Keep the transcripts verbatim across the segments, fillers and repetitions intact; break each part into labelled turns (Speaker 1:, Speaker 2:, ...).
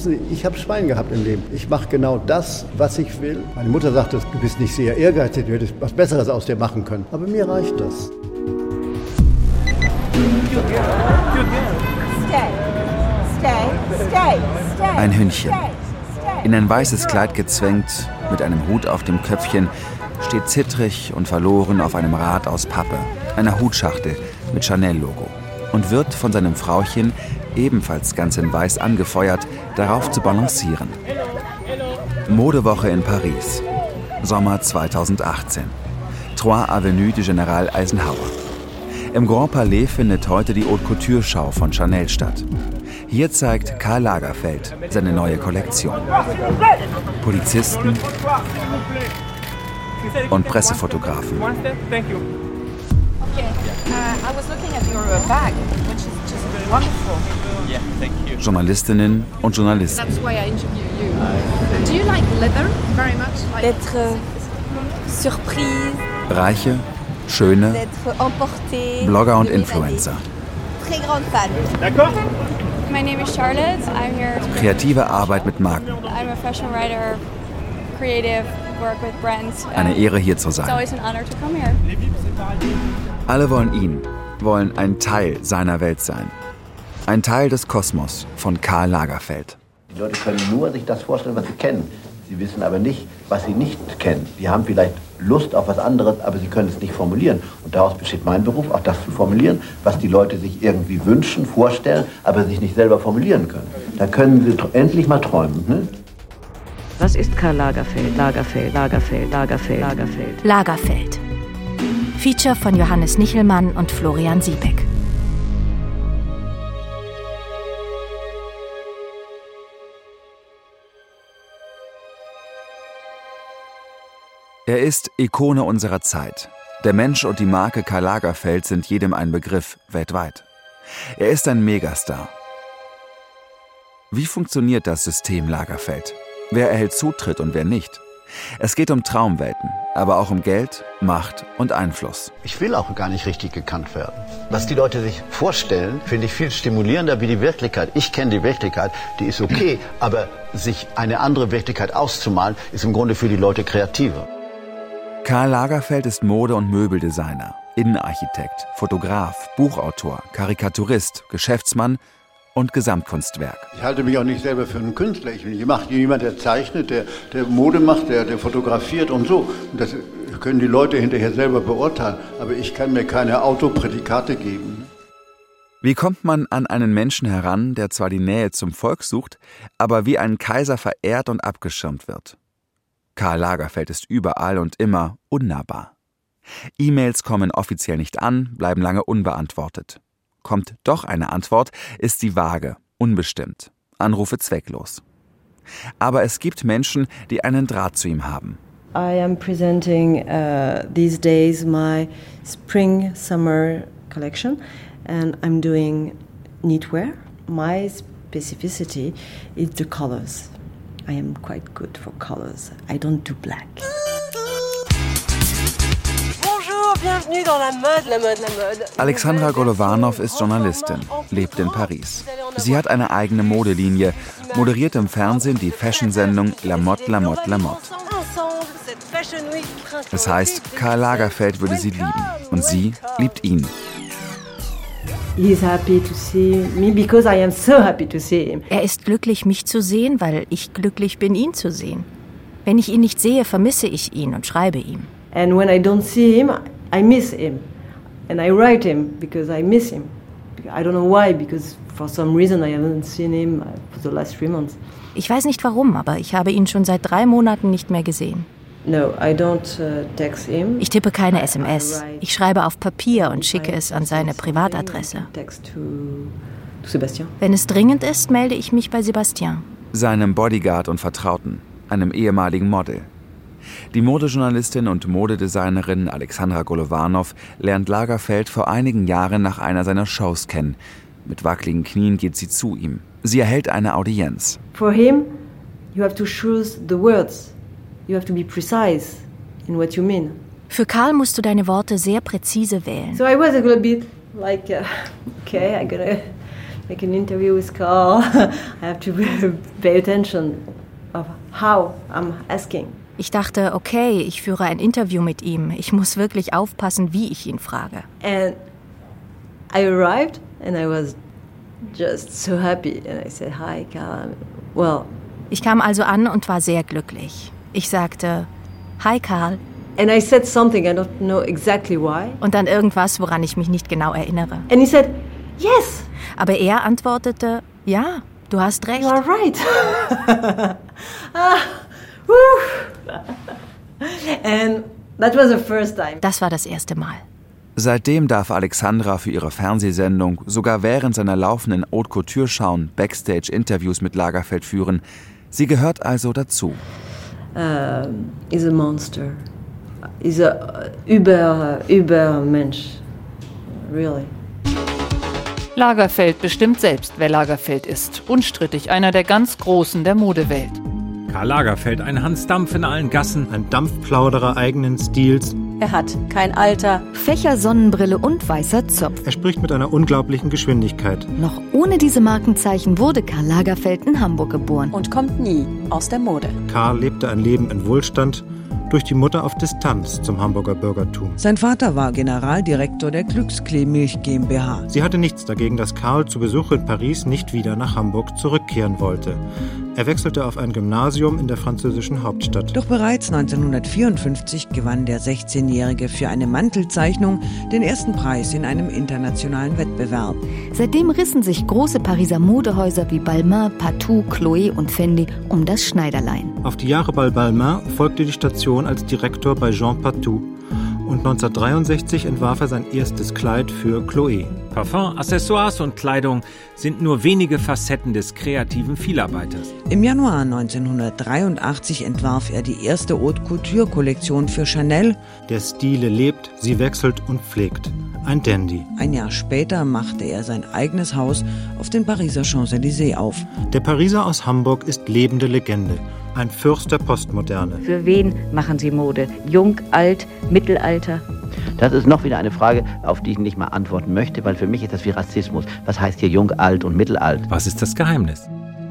Speaker 1: wissen Sie, ich habe Schwein gehabt im Leben. Ich mache genau das, was ich will. Meine Mutter sagte, du bist nicht sehr ehrgeizig, du hättest was Besseres aus dir machen können. Aber mir reicht das.
Speaker 2: Ein Hündchen. In ein weißes Kleid gezwängt, mit einem Hut auf dem Köpfchen, steht zittrig und verloren auf einem Rad aus Pappe, einer Hutschachtel mit Chanel-Logo, und wird von seinem Frauchen, ebenfalls ganz in weiß angefeuert, darauf zu balancieren. Modewoche in Paris, Sommer zweitausendachtzehn. Trois Avenue du General Eisenhower. Im Grand Palais findet heute die Haute Couture-Schau von Chanel statt. Hier zeigt Karl Lagerfeld seine neue Kollektion. Polizisten und Pressefotografen. Journalistinnen und Journalisten. Reiche, schöne, Blogger und Influencer.
Speaker 3: My name is Charlotte. I'm here.
Speaker 2: Kreative Arbeit mit Marken.
Speaker 3: I'm a fashion writer, creative, work with brands.
Speaker 2: Eine Ehre, hier zu
Speaker 3: It's
Speaker 2: sein.
Speaker 3: always an honor to come here.
Speaker 2: Alle wollen ihn, wollen ein Teil seiner Welt sein. Ein Teil des Kosmos von Karl Lagerfeld.
Speaker 4: Die Leute können nur sich das vorstellen, was sie kennen. Sie wissen aber nicht, was sie nicht kennen. Die haben vielleicht Lust auf was anderes, aber sie können es nicht formulieren. Und daraus besteht mein Beruf, auch das zu formulieren, was die Leute sich irgendwie wünschen, vorstellen, aber sich nicht selber formulieren können. Da können sie tr- endlich mal träumen. Ne?
Speaker 5: Was ist Karl Lagerfeld? Lagerfeld, Lagerfeld, Lagerfeld, Lagerfeld.
Speaker 6: Lagerfeld. Feature von Johannes Nichelmann und Florian Siebeck.
Speaker 2: Er ist Ikone unserer Zeit. Der Mensch und die Marke Karl Lagerfeld sind jedem ein Begriff, weltweit. Er ist ein Megastar. Wie funktioniert das System Lagerfeld? Wer erhält Zutritt und wer nicht? Es geht um Traumwelten, aber auch um Geld, Macht und Einfluss.
Speaker 4: Ich will auch gar nicht richtig gekannt werden. Was die Leute sich vorstellen, finde ich viel stimulierender wie die Wirklichkeit. Ich kenne die Wirklichkeit, die ist okay, aber sich eine andere Wirklichkeit auszumalen, ist im Grunde für die Leute kreativer.
Speaker 2: Karl Lagerfeld ist Mode- und Möbeldesigner, Innenarchitekt, Fotograf, Buchautor, Karikaturist, Geschäftsmann und Gesamtkunstwerk.
Speaker 1: Ich halte mich auch nicht selber für einen Künstler. Ich bin jemand, der zeichnet, der, der Mode macht, der, der fotografiert und so. Und das können die Leute hinterher selber beurteilen. Aber ich kann mir keine Autoprädikate geben.
Speaker 2: Wie kommt man an einen Menschen heran, der zwar die Nähe zum Volk sucht, aber wie ein Kaiser verehrt und abgeschirmt wird? Karl Lagerfeld ist überall und immer unnahbar. E-Mails kommen offiziell nicht an, bleiben lange unbeantwortet. Kommt doch eine Antwort, ist sie vage, unbestimmt, Anrufe zwecklos. Aber es gibt Menschen, die einen Draht zu ihm haben.
Speaker 5: I am presenting uh, these days my spring-summer collection and I'm doing knitwear. My specificity is the colors. I am quite good for colors. I don't do black.
Speaker 7: Bienvenue dans la mode, la mode, la mode.
Speaker 2: Alexandra Golovanov ist Journalistin, lebt in Paris. Sie hat eine eigene Modelinie, moderiert im Fernsehen die Fashion-Sendung La Mode, La Mode, La Mode. Das heißt, Karl Lagerfeld würde sie lieben und sie liebt ihn.
Speaker 5: He's happy to see me because I am so happy to see him.
Speaker 6: Er ist glücklich, mich zu sehen, weil ich glücklich bin, ihn zu sehen. Wenn ich ihn nicht sehe, vermisse ich ihn und schreibe ihm.
Speaker 5: And when I don't see him, I miss him. And I write him because I miss him. I don't know why, because for some reason I haven't seen him for the last three months.
Speaker 6: Ich weiß nicht warum, aber ich habe ihn schon seit drei Monaten nicht mehr gesehen.
Speaker 5: No, I don't uh, text him.
Speaker 6: Ich tippe keine S M S. Ich schreibe auf Papier und schicke es an seine Privatadresse.
Speaker 5: Text to, to Sebastian.
Speaker 6: Wenn es dringend ist, melde ich mich bei Sebastian.
Speaker 2: Seinem Bodyguard und Vertrauten, einem ehemaligen Model. Die Modejournalistin und Modedesignerin Alexandra Golovanov lernt Lagerfeld vor einigen Jahren nach einer seiner Shows kennen. Mit wackeligen Knien geht sie zu ihm. Sie erhält eine Audienz.
Speaker 5: For him, you have to choose the words. You have to be precise in what you mean.
Speaker 6: Für Karl musst du deine Worte sehr präzise wählen.
Speaker 5: So I was a little bit like, uh, okay, I'm gonna make an interview with Carl, I have to pay attention of how I'm asking.
Speaker 6: Ich dachte, okay, ich führe ein Interview mit ihm. Ich muss wirklich aufpassen, wie ich ihn frage.
Speaker 5: And I arrived and I was just so happy. And I said, hi, Carl. Well.
Speaker 6: Ich kam also an und war sehr glücklich. Ich sagte, hi, Carl.
Speaker 5: And I said something, I don't know exactly why.
Speaker 6: Und dann irgendwas, woran ich mich nicht genau erinnere.
Speaker 5: And he said, yes.
Speaker 6: Aber er antwortete, ja, du hast recht.
Speaker 5: You are right. ah, And that was the first time.
Speaker 6: Das war das erste Mal.
Speaker 2: Seitdem darf Alexandra für ihre Fernsehsendung sogar während seiner laufenden Haute Couture-Schauen Backstage-Interviews mit Lagerfeld führen. Sie gehört also dazu.
Speaker 5: Uh, he's a monster. He's a über, Übermensch. Really.
Speaker 8: Lagerfeld bestimmt selbst, wer Lagerfeld ist. Unstrittig einer der ganz Großen der Modewelt.
Speaker 9: Karl Lagerfeld, ein Hans Dampf in allen Gassen, ein Dampfplauderer eigenen Stils.
Speaker 7: Er hat kein Alter.
Speaker 10: Fächer, Sonnenbrille und weißer Zopf.
Speaker 9: Er spricht mit einer unglaublichen Geschwindigkeit.
Speaker 10: Noch ohne diese Markenzeichen wurde Karl Lagerfeld in Hamburg geboren.
Speaker 7: Und kommt nie aus der Mode.
Speaker 9: Karl lebte ein Leben in Wohlstand, durch die Mutter auf Distanz zum Hamburger Bürgertum.
Speaker 11: Sein Vater war Generaldirektor der Glücksklee Milch GmbH.
Speaker 9: Sie hatte nichts dagegen, dass Karl zu Besuch in Paris nicht wieder nach Hamburg zurückkehren wollte. Er wechselte auf ein Gymnasium in der französischen Hauptstadt.
Speaker 11: Doch bereits neunzehnhundertvierundfünfzig gewann der sechzehnjährige für eine Mantelzeichnung den ersten Preis in einem internationalen Wettbewerb.
Speaker 10: Seitdem rissen sich große Pariser Modehäuser wie Balmain, Patou, Chloé und Fendi um das Schneiderlein.
Speaker 9: Auf die Jahre bei Balmain folgte die Station als Direktor bei Jean Patou. Und neunzehnhundertdreiundsechzig entwarf er sein erstes Kleid für Chloé. Parfum, Accessoires und Kleidung sind nur wenige Facetten des kreativen Vielarbeiters.
Speaker 11: Im Januar neunzehnhundertdreiundachtzig entwarf er die erste Haute Couture-Kollektion für Chanel.
Speaker 9: Der Stile lebt, sie wechselt und pflegt. Ein Dandy.
Speaker 11: Ein Jahr später machte er sein eigenes Haus auf den Pariser Champs-Élysées auf.
Speaker 9: Der Pariser aus Hamburg ist lebende Legende. Ein Fürst der Postmoderne.
Speaker 12: Für wen machen Sie Mode? Jung, alt, Mittelalter?
Speaker 4: Das ist noch wieder eine Frage, auf die ich nicht mal antworten möchte, weil für mich ist das wie Rassismus. Was heißt hier jung, alt und mittelalt?
Speaker 9: Was ist das Geheimnis?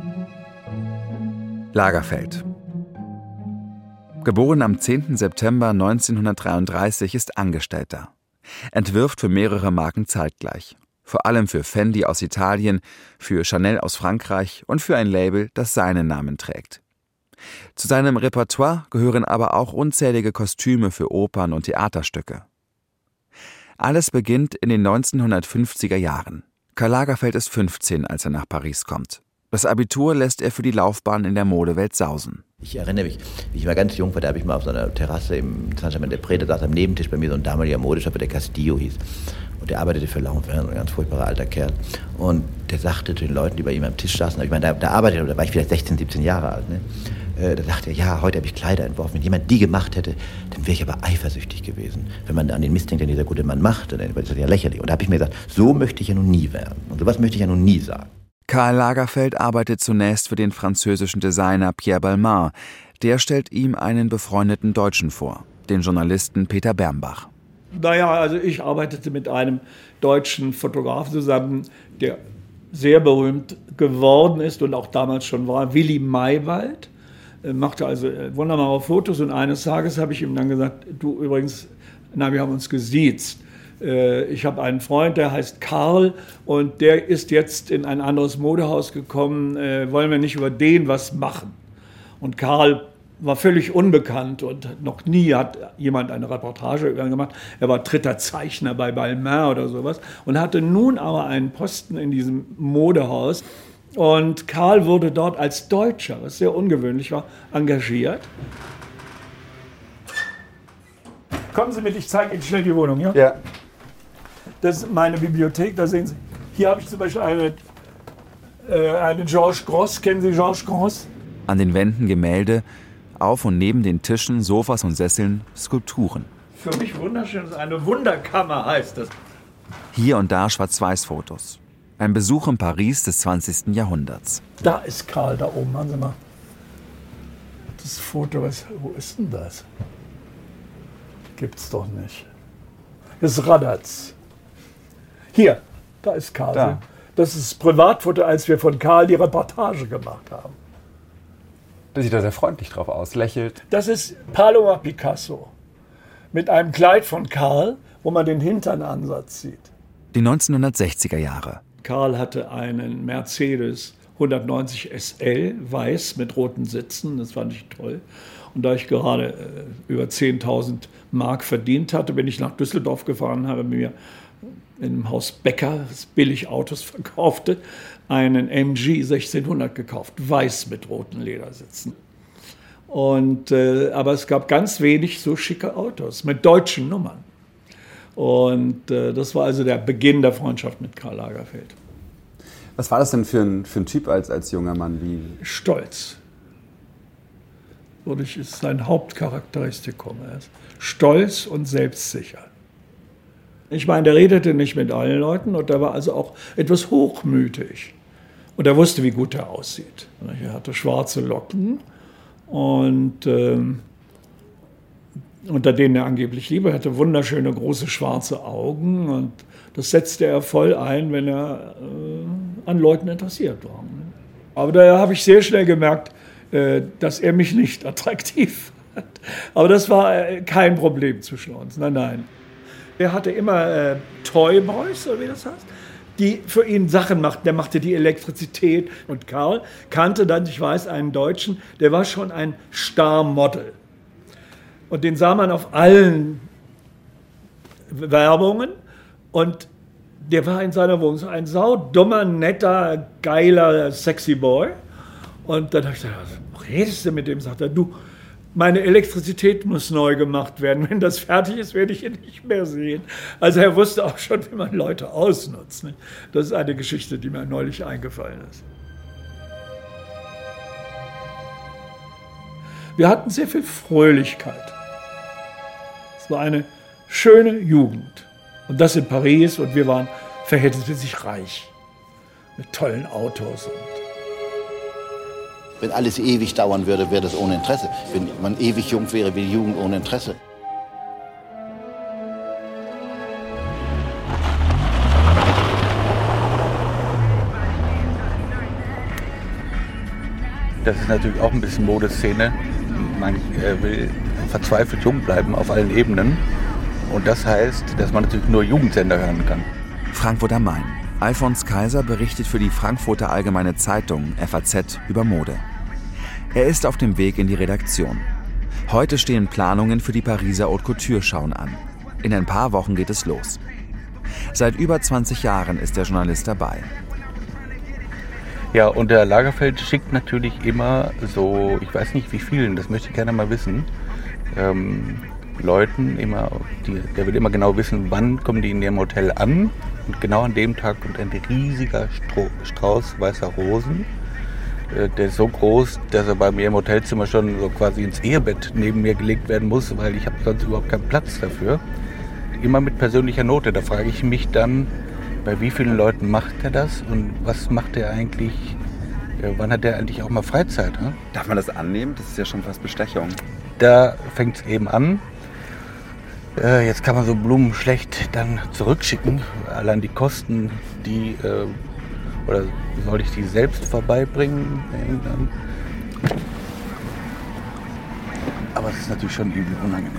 Speaker 2: Lagerfeld. Geboren am zehnten September neunzehnhundertdreiunddreißig, ist Angestellter. Entwirft für mehrere Marken zeitgleich. Vor allem für Fendi aus Italien, für Chanel aus Frankreich und für ein Label, das seinen Namen trägt. Zu seinem Repertoire gehören aber auch unzählige Kostüme für Opern und Theaterstücke. Alles beginnt in den neunzehnhundertfünfziger Jahren. Karl Lagerfeld ist fünfzehn, als er nach Paris kommt. Das Abitur lässt er für die Laufbahn in der Modewelt sausen.
Speaker 4: Ich erinnere mich, wie ich mal ganz jung war, da habe ich mal auf so einer Terrasse im Saint-Germain-des-Prés, da saß am Nebentisch bei mir so ein damaliger Modeschöpfer, der Castillo hieß. Und der arbeitete für Lanvin, ein ganz furchtbarer alter Kerl. Und der sagte den Leuten, die bei ihm am Tisch saßen, ich meine, da, da arbeitete, da war ich vielleicht sechzehn, siebzehn Jahre alt, ne? Da dachte er, ja, heute habe ich Kleider entworfen. Wenn jemand die gemacht hätte, dann wäre ich aber eifersüchtig gewesen. Wenn man an den Mist denkt, den dieser gute Mann macht, dann ist das ja lächerlich. Und da habe ich mir gesagt, so möchte ich ja nun nie werden. Und sowas möchte ich ja nun nie sagen.
Speaker 2: Karl Lagerfeld arbeitet zunächst für den französischen Designer Pierre Balmain. Der stellt ihm einen befreundeten Deutschen vor, den Journalisten Peter Bernbach.
Speaker 13: Naja, also ich arbeitete mit einem deutschen Fotografen zusammen, der sehr berühmt geworden ist und auch damals schon war, Willy Maywald. Machte also wunderbare Fotos und eines Tages habe ich ihm dann gesagt, du übrigens, na, wir haben uns gesiezt. Ich habe einen Freund, der heißt Karl und der ist jetzt in ein anderes Modehaus gekommen, wollen wir nicht über den was machen? Und Karl war völlig unbekannt und noch nie hat jemand eine Reportage über ihn gemacht. Er war dritter Zeichner bei Balmain oder sowas und hatte nun aber einen Posten in diesem Modehaus. Und Karl wurde dort als Deutscher, was sehr ungewöhnlich war, engagiert. Kommen Sie mit, ich zeige Ihnen schnell die Wohnung, ja?
Speaker 1: Ja.
Speaker 13: Das ist meine Bibliothek, da sehen Sie. Hier habe ich zum Beispiel eine, äh, eine Georges Gross. Kennen Sie Georges Gross?
Speaker 2: An den Wänden Gemälde, auf und neben den Tischen, Sofas und Sesseln Skulpturen.
Speaker 13: Für mich wunderschön, eine Wunderkammer heißt das.
Speaker 2: Hier und da Schwarz-Weiß-Fotos. Ein Besuch in Paris des zwanzigsten Jahrhunderts.
Speaker 13: Da ist Karl, da oben, machen Sie mal. Das Foto, was, wo ist denn das? Gibt's doch nicht. Das ist Radatz. Hier, da ist Karl.
Speaker 1: Da.
Speaker 13: Das ist das Privatfoto, als wir von Karl die Reportage gemacht haben.
Speaker 14: Der sieht da sehr freundlich drauf aus, lächelt.
Speaker 13: Das ist Paloma Picasso mit einem Kleid von Karl, wo man den Hinternansatz sieht.
Speaker 2: Die neunzehnhundertsechziger Jahre.
Speaker 13: Karl hatte einen Mercedes hundertneunzig S L, weiß mit roten Sitzen, das fand ich toll. Und da ich gerade äh, über zehntausend Mark verdient hatte, bin ich nach Düsseldorf gefahren, habe mir in einem Haus Becker, das billig Autos verkaufte, einen M G sechzehnhundert gekauft, weiß mit roten Ledersitzen. Und, äh, aber es gab ganz wenig so schicke Autos mit deutschen Nummern. Und äh, das war also der Beginn der Freundschaft mit Karl Lagerfeld.
Speaker 14: Was war das denn für ein, für ein Typ als, als junger Mann? Wie?
Speaker 13: Stolz. Das ist sein Hauptcharakteristikum. Er ist stolz und selbstsicher. Ich meine, der redete nicht mit allen Leuten und er war also auch etwas hochmütig. Und er wusste, wie gut er aussieht. Er hatte schwarze Locken und ähm, unter denen er angeblich lieber hatte, wunderschöne große schwarze Augen. Und das setzte er voll ein, wenn er äh, an Leuten interessiert war. Aber da habe ich sehr schnell gemerkt, äh, dass er mich nicht attraktiv fand. Aber das war äh, kein Problem zwischen uns. Nein, nein. Er hatte immer äh, Toyboys, oder wie das heißt, die für ihn Sachen machten. Der machte die Elektrizität. Und Karl kannte dann, ich weiß, einen Deutschen, der war schon ein Star-Model. Und den sah man auf allen Werbungen. Und der war in seiner Wohnung so ein saudummer, netter, geiler, sexy Boy. Und dann dachte ich, was redest du mit dem? Sagt er, du, meine Elektrizität muss neu gemacht werden. Wenn das fertig ist, werde ich ihn nicht mehr sehen. Also er wusste auch schon, wie man Leute ausnutzt. Das ist eine Geschichte, die mir neulich eingefallen ist. Wir hatten sehr viel Fröhlichkeit. Es war eine schöne Jugend. Und das in Paris. Und wir waren verhältnismäßig reich. Mit tollen Autos. Und
Speaker 4: wenn alles ewig dauern würde, wäre das ohne Interesse. Wenn man ewig jung wäre, wäre die Jugend ohne Interesse.
Speaker 15: Das ist natürlich auch ein bisschen Modeszene. Man äh, will verzweifelt jung bleiben auf allen Ebenen. Und das heißt, dass man natürlich nur Jugendsender hören kann.
Speaker 2: Frankfurt am Main. Alfons Kaiser berichtet für die Frankfurter Allgemeine Zeitung, F A Z, über Mode. Er ist auf dem Weg in die Redaktion. Heute stehen Planungen für die Pariser Haute Couture-Schauen an. In ein paar Wochen geht es los. Seit über zwanzig Jahren ist der Journalist dabei.
Speaker 15: Ja, und der Lagerfeld schickt natürlich immer so, ich weiß nicht wie vielen, das möchte ich gerne mal wissen, ähm, Leuten immer, die, der will immer genau wissen, wann kommen die in ihrem Hotel an. Und genau an dem Tag kommt ein riesiger Stro- Strauß weißer Rosen. Äh, der ist so groß, dass er bei mir im Hotelzimmer schon so quasi ins Ehebett neben mir gelegt werden muss, weil ich habe sonst überhaupt keinen Platz dafür. Immer mit persönlicher Note. Da frage ich mich dann, bei wie vielen Leuten macht er das und was macht er eigentlich, äh, wann hat er eigentlich auch mal Freizeit? Hm?
Speaker 14: Darf man das annehmen? Das ist ja schon fast Bestechung.
Speaker 15: Da fängt es eben an. Äh, jetzt kann man so Blumen schlecht dann zurückschicken. Allein die Kosten, die, äh, oder soll ich die selbst vorbeibringen? Aber es ist natürlich schon übel unangenehm.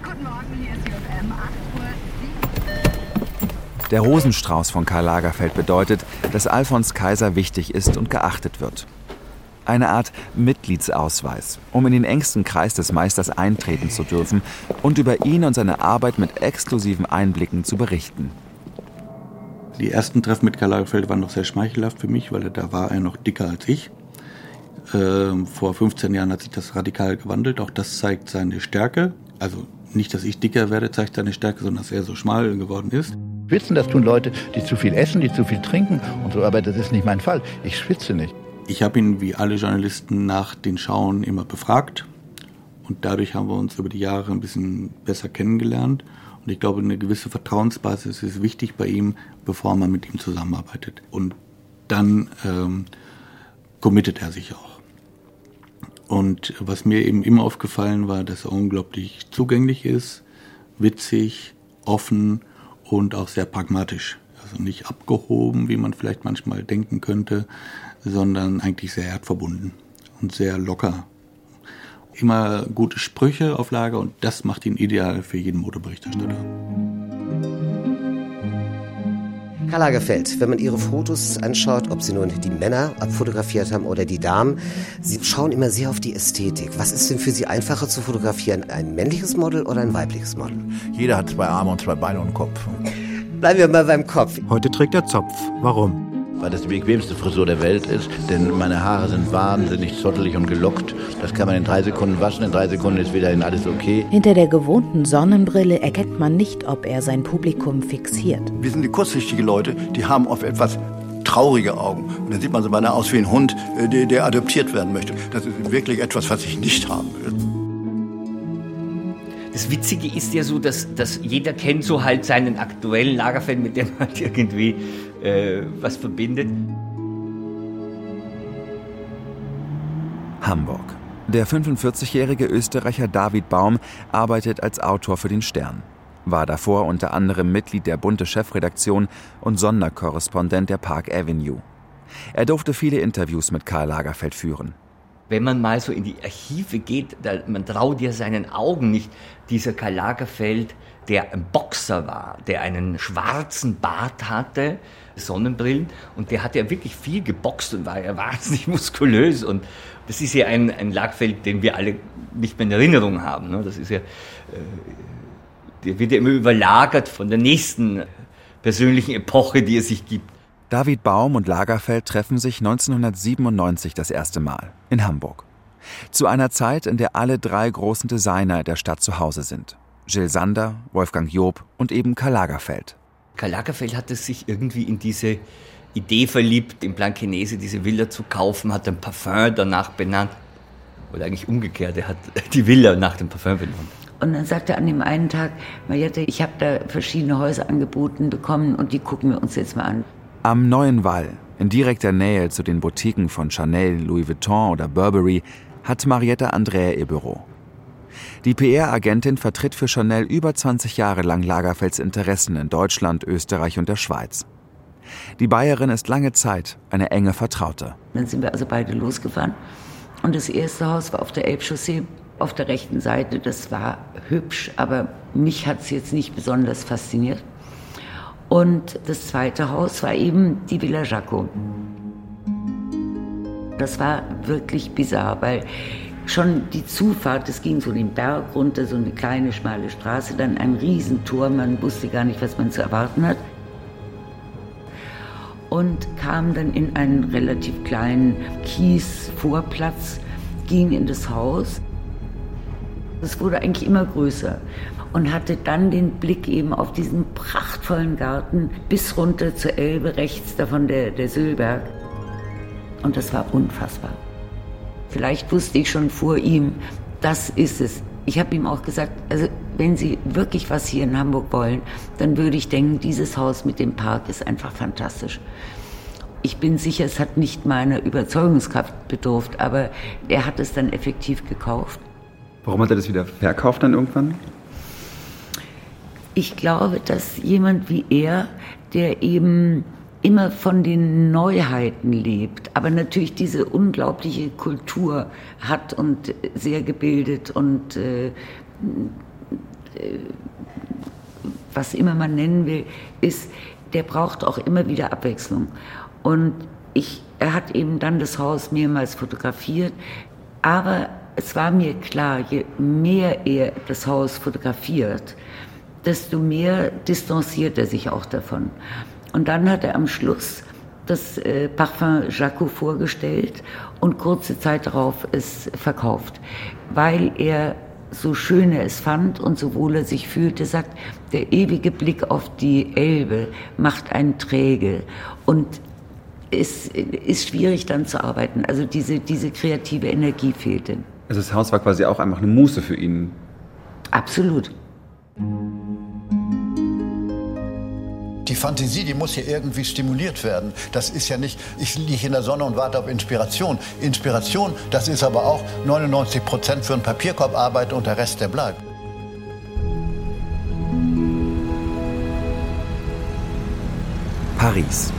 Speaker 2: Der Rosenstrauß von Karl Lagerfeld bedeutet, dass Alfons Kaiser wichtig ist und geachtet wird. Eine Art Mitgliedsausweis, um in den engsten Kreis des Meisters eintreten zu dürfen und über ihn und seine Arbeit mit exklusiven Einblicken zu berichten.
Speaker 15: Die ersten Treffen mit Karl Lagerfeld waren noch sehr schmeichelhaft für mich, weil da war er noch dicker als ich. Ähm, vor fünfzehn Jahren hat sich das radikal gewandelt. Auch das zeigt seine Stärke. Also nicht, dass ich dicker werde, zeigt seine Stärke, sondern dass er so schmal geworden ist.
Speaker 4: Schwitzen, das tun Leute, die zu viel essen, die zu viel trinken und so, aber das ist nicht mein Fall. Ich schwitze nicht.
Speaker 15: Ich habe ihn wie alle Journalisten nach den Schauen immer befragt und dadurch haben wir uns über die Jahre ein bisschen besser kennengelernt und ich glaube, eine gewisse Vertrauensbasis ist wichtig bei ihm, bevor man mit ihm zusammenarbeitet und dann ähm, committet er sich auch. Und was mir eben immer aufgefallen war, dass er unglaublich zugänglich ist, witzig, offen und auch sehr pragmatisch. Also nicht abgehoben, wie man vielleicht manchmal denken könnte, sondern eigentlich sehr erdverbunden und sehr locker. Immer gute Sprüche auf Lager und das macht ihn ideal für jeden Modeberichterstatter.
Speaker 16: Karl Lagerfeld, wenn man Ihre Fotos anschaut, ob Sie nun die Männer abfotografiert haben oder die Damen, Sie schauen immer sehr auf die Ästhetik. Was ist denn für Sie einfacher zu fotografieren, ein männliches Model oder ein weibliches Model?
Speaker 4: Jeder hat zwei Arme und zwei Beine und einen Kopf.
Speaker 16: Bleiben wir mal beim Kopf.
Speaker 9: Heute trägt er Zopf. Warum?
Speaker 4: Weil das die bequemste Frisur der Welt ist, denn meine Haare sind wahnsinnig zottelig und gelockt. Das kann man in drei Sekunden waschen, in drei Sekunden ist wieder in alles okay.
Speaker 12: Hinter der gewohnten Sonnenbrille erkennt man nicht, ob er sein Publikum fixiert.
Speaker 1: Wir sind die kurzsichtigen Leute, die haben oft etwas traurige Augen. Und dann sieht man so beinahe aus wie ein Hund, der, der adoptiert werden möchte. Das ist wirklich etwas, was ich nicht haben will.
Speaker 17: Das Witzige ist ja so, dass, dass jeder kennt so halt seinen aktuellen Lagerfeld, mit dem man irgendwie äh, was verbindet.
Speaker 2: Hamburg. Der fünfundvierzigjährige Österreicher David Baum arbeitet als Autor für den Stern. War davor unter anderem Mitglied der Bunte-Chefredaktion und Sonderkorrespondent der Park Avenue. Er durfte viele Interviews mit Karl Lagerfeld führen.
Speaker 17: Wenn man mal so in die Archive geht, da, man traut ja seinen Augen nicht. Dieser Karl Lagerfeld, der ein Boxer war, der einen schwarzen Bart hatte, Sonnenbrillen, und der hat ja wirklich viel geboxt und war ja wahnsinnig muskulös. Und das ist ja ein, ein Lagerfeld, den wir alle nicht mehr in Erinnerung haben. Ne? Das ist ja, äh, der wird ja immer überlagert von der nächsten persönlichen Epoche, die es sich gibt.
Speaker 2: David Baum und Lagerfeld treffen sich neunzehnhundertsiebenundneunzig das erste Mal in Hamburg. Zu einer Zeit, in der alle drei großen Designer der Stadt zu Hause sind. Jill Sander, Wolfgang Job und eben Karl Lagerfeld.
Speaker 17: Karl Lagerfeld hatte sich irgendwie in diese Idee verliebt, in Blankenese diese Villa zu kaufen, hat ein Parfum danach benannt. Oder eigentlich umgekehrt, er hat die Villa nach dem Parfum benannt.
Speaker 12: Und dann sagte er an dem einen Tag, Mariette, ich habe da verschiedene Häuser angeboten bekommen und die gucken wir uns jetzt mal an.
Speaker 2: Am Neuen Wall, in direkter Nähe zu den Boutiquen von Chanel, Louis Vuitton oder Burberry, hat Marietta Andrea ihr Büro. Die P R-Agentin vertritt für Chanel über zwanzig Jahre lang Lagerfelds Interessen in Deutschland, Österreich und der Schweiz. Die Bayerin ist lange Zeit eine enge Vertraute.
Speaker 12: Dann sind wir also beide losgefahren und das erste Haus war auf der Elbchaussee, auf der rechten Seite. Das war hübsch, aber mich hat es jetzt nicht besonders fasziniert. Und das zweite Haus war eben die Villa Jaco. Das war wirklich bizarr, weil schon die Zufahrt, es ging so den Berg runter, so eine kleine, schmale Straße, dann ein Riesentor, man wusste gar nicht, was man zu erwarten hat. Und kam dann in einen relativ kleinen Kiesvorplatz, ging in das Haus. Es wurde eigentlich immer größer. Und hatte dann den Blick eben auf diesen prachtvollen Garten bis runter zur Elbe, rechts davon der, der Söllberg. Und das war unfassbar. Vielleicht wusste ich schon vor ihm, das ist es. Ich habe ihm auch gesagt, also wenn Sie wirklich was hier in Hamburg wollen, dann würde ich denken, dieses Haus mit dem Park ist einfach fantastisch. Ich bin sicher, es hat nicht meiner Überzeugungskraft bedurft, aber er hat es dann effektiv gekauft.
Speaker 14: Warum hat er das wieder verkauft dann irgendwann?
Speaker 12: Ich glaube, dass jemand wie er, der eben immer von den Neuheiten lebt, aber natürlich diese unglaubliche Kultur hat und sehr gebildet und äh, äh, was immer man nennen will, ist, der braucht auch immer wieder Abwechslung. Und ich, er hat eben dann das Haus mehrmals fotografiert, aber es war mir klar, je mehr er das Haus fotografiert, desto mehr distanziert er sich auch davon. Und dann hat er am Schluss das äh, Parfum Jaco vorgestellt und kurze Zeit darauf es verkauft, weil er, so schön er es fand und so wohl er sich fühlte, sagt, der ewige Blick auf die Elbe macht einen träge und es ist schwierig dann zu arbeiten. Also diese, diese kreative Energie fehlte.
Speaker 14: Also das Haus war quasi auch einfach eine Muße für ihn?
Speaker 12: Absolut.
Speaker 1: Die Fantasie, die muss hier irgendwie stimuliert werden. Das ist ja nicht, ich liege in der Sonne und warte auf Inspiration. Inspiration, das ist aber auch neunundneunzig Prozent für einen Papierkorb Arbeit und der Rest, der bleibt.
Speaker 2: Paris.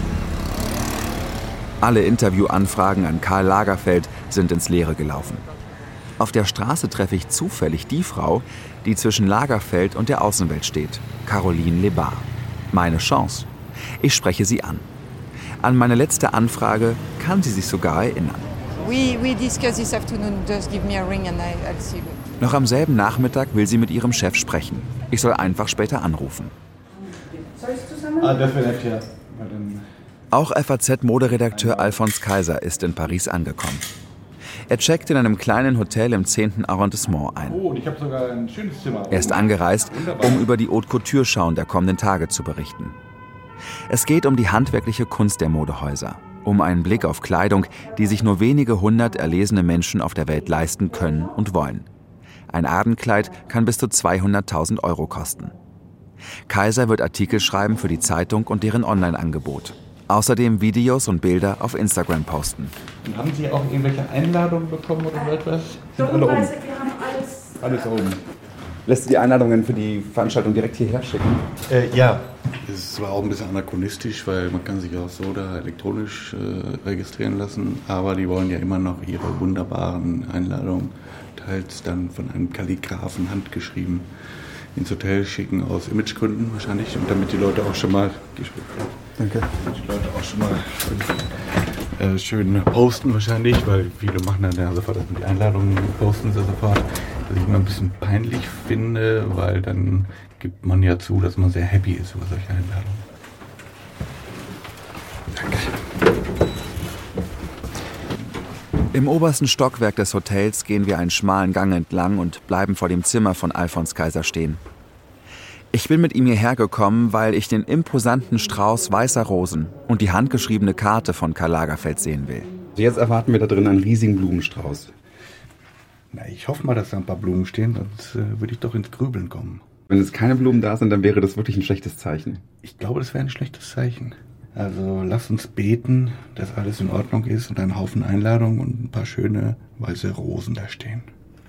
Speaker 2: Alle Interviewanfragen an Karl Lagerfeld sind ins Leere gelaufen. Auf der Straße treffe ich zufällig die Frau, die zwischen Lagerfeld und der Außenwelt steht, Caroline Lebar. Meine Chance. Ich spreche sie an. An meine letzte Anfrage kann sie sich sogar erinnern.
Speaker 18: We, we discuss this afternoon. Just give me a ring and I, I'll see you.
Speaker 2: Noch am selben Nachmittag will sie mit ihrem Chef sprechen. Ich soll einfach später anrufen.
Speaker 15: Ah, das wäre nett, ja.
Speaker 2: Auch F A Z-Moderedakteur Alfons Kaiser ist in Paris angekommen. Er checkt in einem kleinen Hotel im zehnten Arrondissement ein.
Speaker 15: Oh, ich habe sogar ein schönes Zimmer.
Speaker 2: Er ist angereist, um über die Haute Couture-Schauen der kommenden Tage zu berichten. Es geht um die handwerkliche Kunst der Modehäuser, um einen Blick auf Kleidung, die sich nur wenige hundert erlesene Menschen auf der Welt leisten können und wollen. Ein Abendkleid kann bis zu zweihunderttausend Euro kosten. Kaiser wird Artikel schreiben für die Zeitung und deren Online-Angebot. Außerdem Videos und Bilder auf Instagram posten.
Speaker 15: Und haben Sie auch irgendwelche Einladungen bekommen oder so etwas? Sind alle oben?
Speaker 18: Wir haben alles.
Speaker 15: Alles oben.
Speaker 14: Lässt du die Einladungen für die Veranstaltung direkt hierher schicken?
Speaker 15: Äh, ja. Es ist zwar auch ein bisschen anachronistisch, weil man kann sich auch so da elektronisch äh, registrieren lassen, aber die wollen ja immer noch ihre wunderbaren Einladungen, teils dann von einem Kalligraphen handgeschrieben, ins Hotel schicken, aus Imagegründen wahrscheinlich, und damit die Leute auch schon mal,
Speaker 14: Danke.
Speaker 15: die Leute auch schon mal äh, schön posten wahrscheinlich, weil viele machen dann ja sofort die Einladungen, posten sie sofort. Was ich immer ein bisschen peinlich finde, weil dann gibt man ja zu, dass man sehr happy ist über solche Einladungen. Danke.
Speaker 2: Im obersten Stockwerk des Hotels gehen wir einen schmalen Gang entlang und bleiben vor dem Zimmer von Alfons Kaiser stehen. Ich bin mit ihm hierher gekommen, weil ich den imposanten Strauß weißer Rosen und die handgeschriebene Karte von Karl Lagerfeld sehen will.
Speaker 14: Jetzt erwarten wir da drin einen riesigen Blumenstrauß.
Speaker 15: Na, ich hoffe mal, dass da ein paar Blumen stehen, sonst äh, würde ich doch ins Grübeln kommen.
Speaker 14: Wenn es keine Blumen da sind, dann wäre das wirklich ein schlechtes Zeichen.
Speaker 15: Ich glaube, das wäre ein schlechtes Zeichen. Also lasst uns beten, dass alles in Ordnung ist und ein Haufen Einladungen und ein paar schöne weiße Rosen da stehen.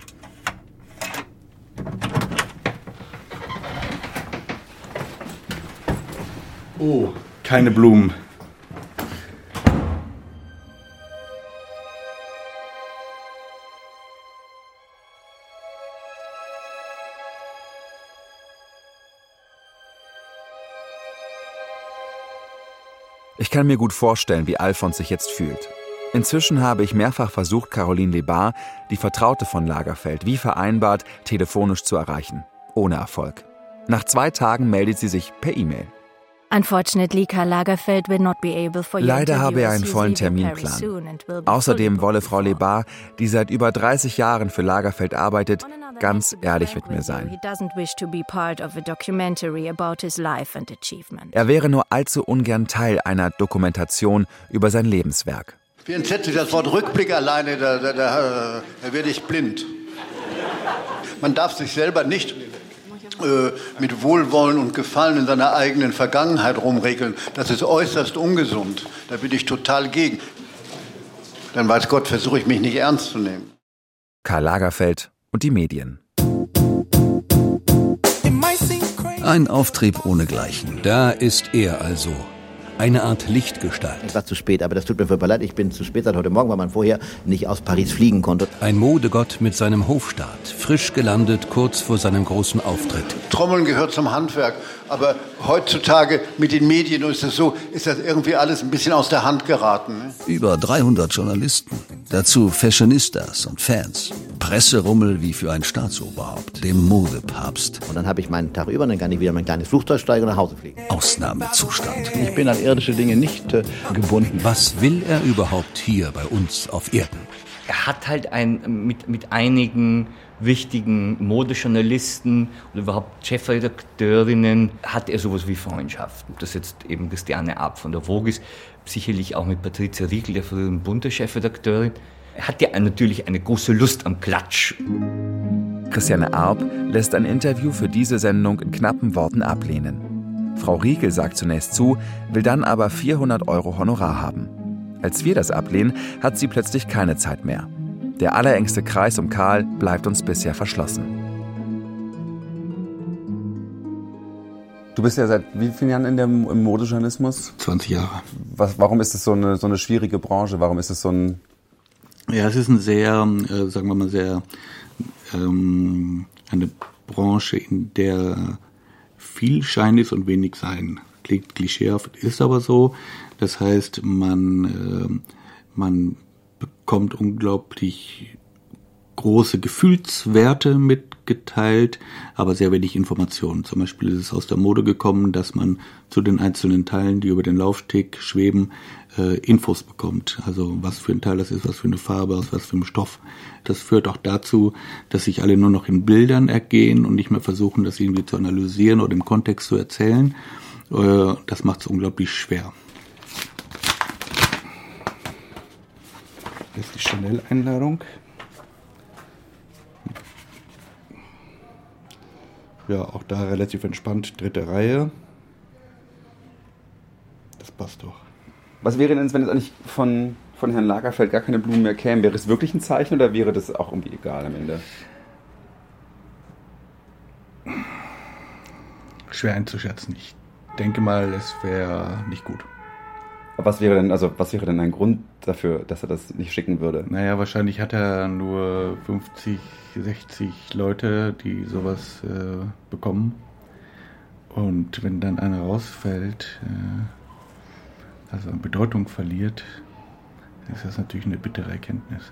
Speaker 15: Oh, keine Blumen.
Speaker 2: Ich kann mir gut vorstellen, wie Alfons sich jetzt fühlt. Inzwischen habe ich mehrfach versucht, Caroline Lebar, die Vertraute von Lagerfeld, wie vereinbart, telefonisch zu erreichen. Ohne Erfolg. Nach zwei Tagen meldet sie sich per E-Mail.
Speaker 6: Unfortunately, Karl Lagerfeld will not be able for
Speaker 2: Leider habe er einen vollen Terminplan. Außerdem wolle Frau Lebar, die seit über dreißig Jahren für Lagerfeld arbeitet, ganz ehrlich mit mir sein. Er wäre nur allzu ungern Teil einer Dokumentation über sein Lebenswerk.
Speaker 1: Wie entsetzlich, das Wort Rückblick alleine, da, da, da, da werde ich blind. Man darf sich selber nicht äh, mit Wohlwollen und Gefallen in seiner eigenen Vergangenheit rumregeln. Das ist äußerst ungesund. Da bin ich total gegen. Dann weiß Gott, versuche ich mich nicht ernst zu nehmen.
Speaker 2: Karl Lagerfeld und die Medien.
Speaker 19: Ein Auftrieb ohnegleichen. Da ist er also. Eine Art Lichtgestalt.
Speaker 4: Ich war zu spät, aber das tut mir furchtbar leid. Ich bin zu spät seit heute Morgen, weil man vorher nicht aus Paris fliegen konnte.
Speaker 19: Ein Modegott mit seinem Hofstaat. Frisch gelandet, kurz vor seinem großen Auftritt.
Speaker 1: Trommeln gehört zum Handwerk. Aber heutzutage mit den Medien ist es so, ist das irgendwie alles ein bisschen aus der Hand geraten. Ne?
Speaker 19: Über dreihundert Journalisten. Dazu Fashionistas und Fans. Presserummel wie für ein Staatsoberhaupt, dem Modepapst.
Speaker 4: Und dann habe ich meinen Tag über, dann kann ich wieder mein kleines Flugzeug steigen und nach Hause fliegen.
Speaker 19: Ausnahmezustand.
Speaker 4: Ich bin an irdische Dinge nicht äh, gebunden.
Speaker 19: Was will er überhaupt hier bei uns auf Erden?
Speaker 17: Er hat halt ein, mit, mit einigen wichtigen Modejournalisten und überhaupt Chefredakteurinnen hat er sowas wie Freundschaften. Ob das jetzt eben Christiane Arp von der Vogue ist, sicherlich auch mit Patricia Riegel, der früheren Bunte-Chefredakteurin. Er hat ja natürlich eine große Lust am Klatsch.
Speaker 2: Christiane Arp lässt ein Interview für diese Sendung in knappen Worten ablehnen. Frau Riegel sagt zunächst zu, will dann aber vierhundert Euro Honorar haben. Als wir das ablehnen, hat sie plötzlich keine Zeit mehr. Der allerengste Kreis um Karl bleibt uns bisher verschlossen.
Speaker 14: Du bist ja seit wie vielen Jahren in der, im Modejournalismus?
Speaker 15: zwanzig Jahre.
Speaker 14: Was, warum ist es so eine, so eine schwierige Branche? Warum ist es so ein...
Speaker 15: Ja, es ist ein sehr, äh, sagen wir mal, sehr ähm, eine Branche, in der viel Schein ist und wenig Sein. Klingt klischeehaft, ist aber so. Das heißt, man, äh, man bekommt unglaublich große Gefühlswerte mitgeteilt, aber sehr wenig Informationen. Zum Beispiel ist es aus der Mode gekommen, dass man zu den einzelnen Teilen, die über den Laufsteg schweben, äh, Infos bekommt. Also was für ein Teil das ist, was für eine Farbe, aus was für einem Stoff. Das führt auch dazu, dass sich alle nur noch in Bildern ergehen und nicht mehr versuchen, das irgendwie zu analysieren oder im Kontext zu erzählen. Äh, das macht es unglaublich schwer. Das ist die Chanel-Einladung. Ja, auch da relativ entspannt, dritte Reihe. Das passt doch.
Speaker 14: Was wäre denn, wenn jetzt eigentlich von, von Herrn Lagerfeld gar keine Blumen mehr kämen? Wäre es wirklich ein Zeichen oder wäre das auch irgendwie egal am Ende?
Speaker 15: Schwer einzuschätzen. Ich denke mal, es wäre nicht gut.
Speaker 14: Aber was wäre denn, also was wäre denn ein Grund dafür, dass er das nicht schicken würde?
Speaker 15: Naja, wahrscheinlich hat er nur fünfzig, sechzig Leute, die sowas äh, bekommen. Und wenn dann einer rausfällt, äh, also an Bedeutung verliert, ist das natürlich eine bittere Erkenntnis.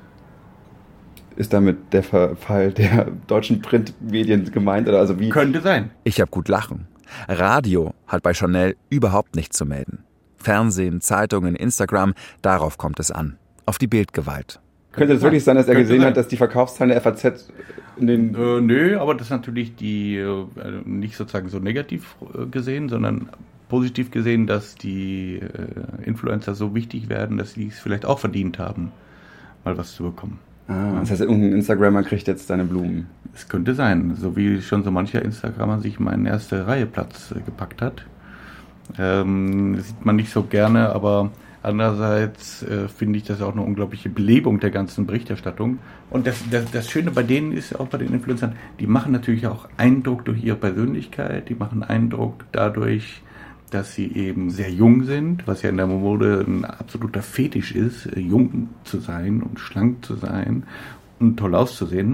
Speaker 14: Ist damit der Verfall der deutschen Printmedien gemeint? Oder also wie?
Speaker 15: Könnte sein.
Speaker 2: Ich hab gut lachen. Radio hat bei Chanel überhaupt nichts zu melden. Fernsehen, Zeitungen, Instagram, darauf kommt es an. Auf die Bildgewalt.
Speaker 14: Könnte es wirklich sein, dass er Könnte gesehen sein. hat, dass die Verkaufszahlen der F A Z in den...
Speaker 15: Äh, nö, aber das ist natürlich die äh, nicht sozusagen so negativ äh, gesehen, sondern positiv gesehen, dass die äh, Influencer so wichtig werden, dass sie es vielleicht auch verdient haben, mal was zu bekommen.
Speaker 14: Ah, das heißt, irgendein Instagrammer kriegt jetzt deine Blumen.
Speaker 15: Es könnte sein, so wie schon so mancher Instagrammer sich meinen erste Reihe Platz äh, gepackt hat. Ähm, das sieht man nicht so gerne, aber andererseits äh, finde ich das auch eine unglaubliche Belebung der ganzen Berichterstattung. Und das, das, das Schöne bei denen ist auch bei den Influencern, die machen natürlich auch Eindruck durch ihre Persönlichkeit, die machen Eindruck dadurch, dass sie eben sehr jung sind, was ja in der Mode ein absoluter Fetisch ist, jung zu sein und schlank zu sein und toll auszusehen.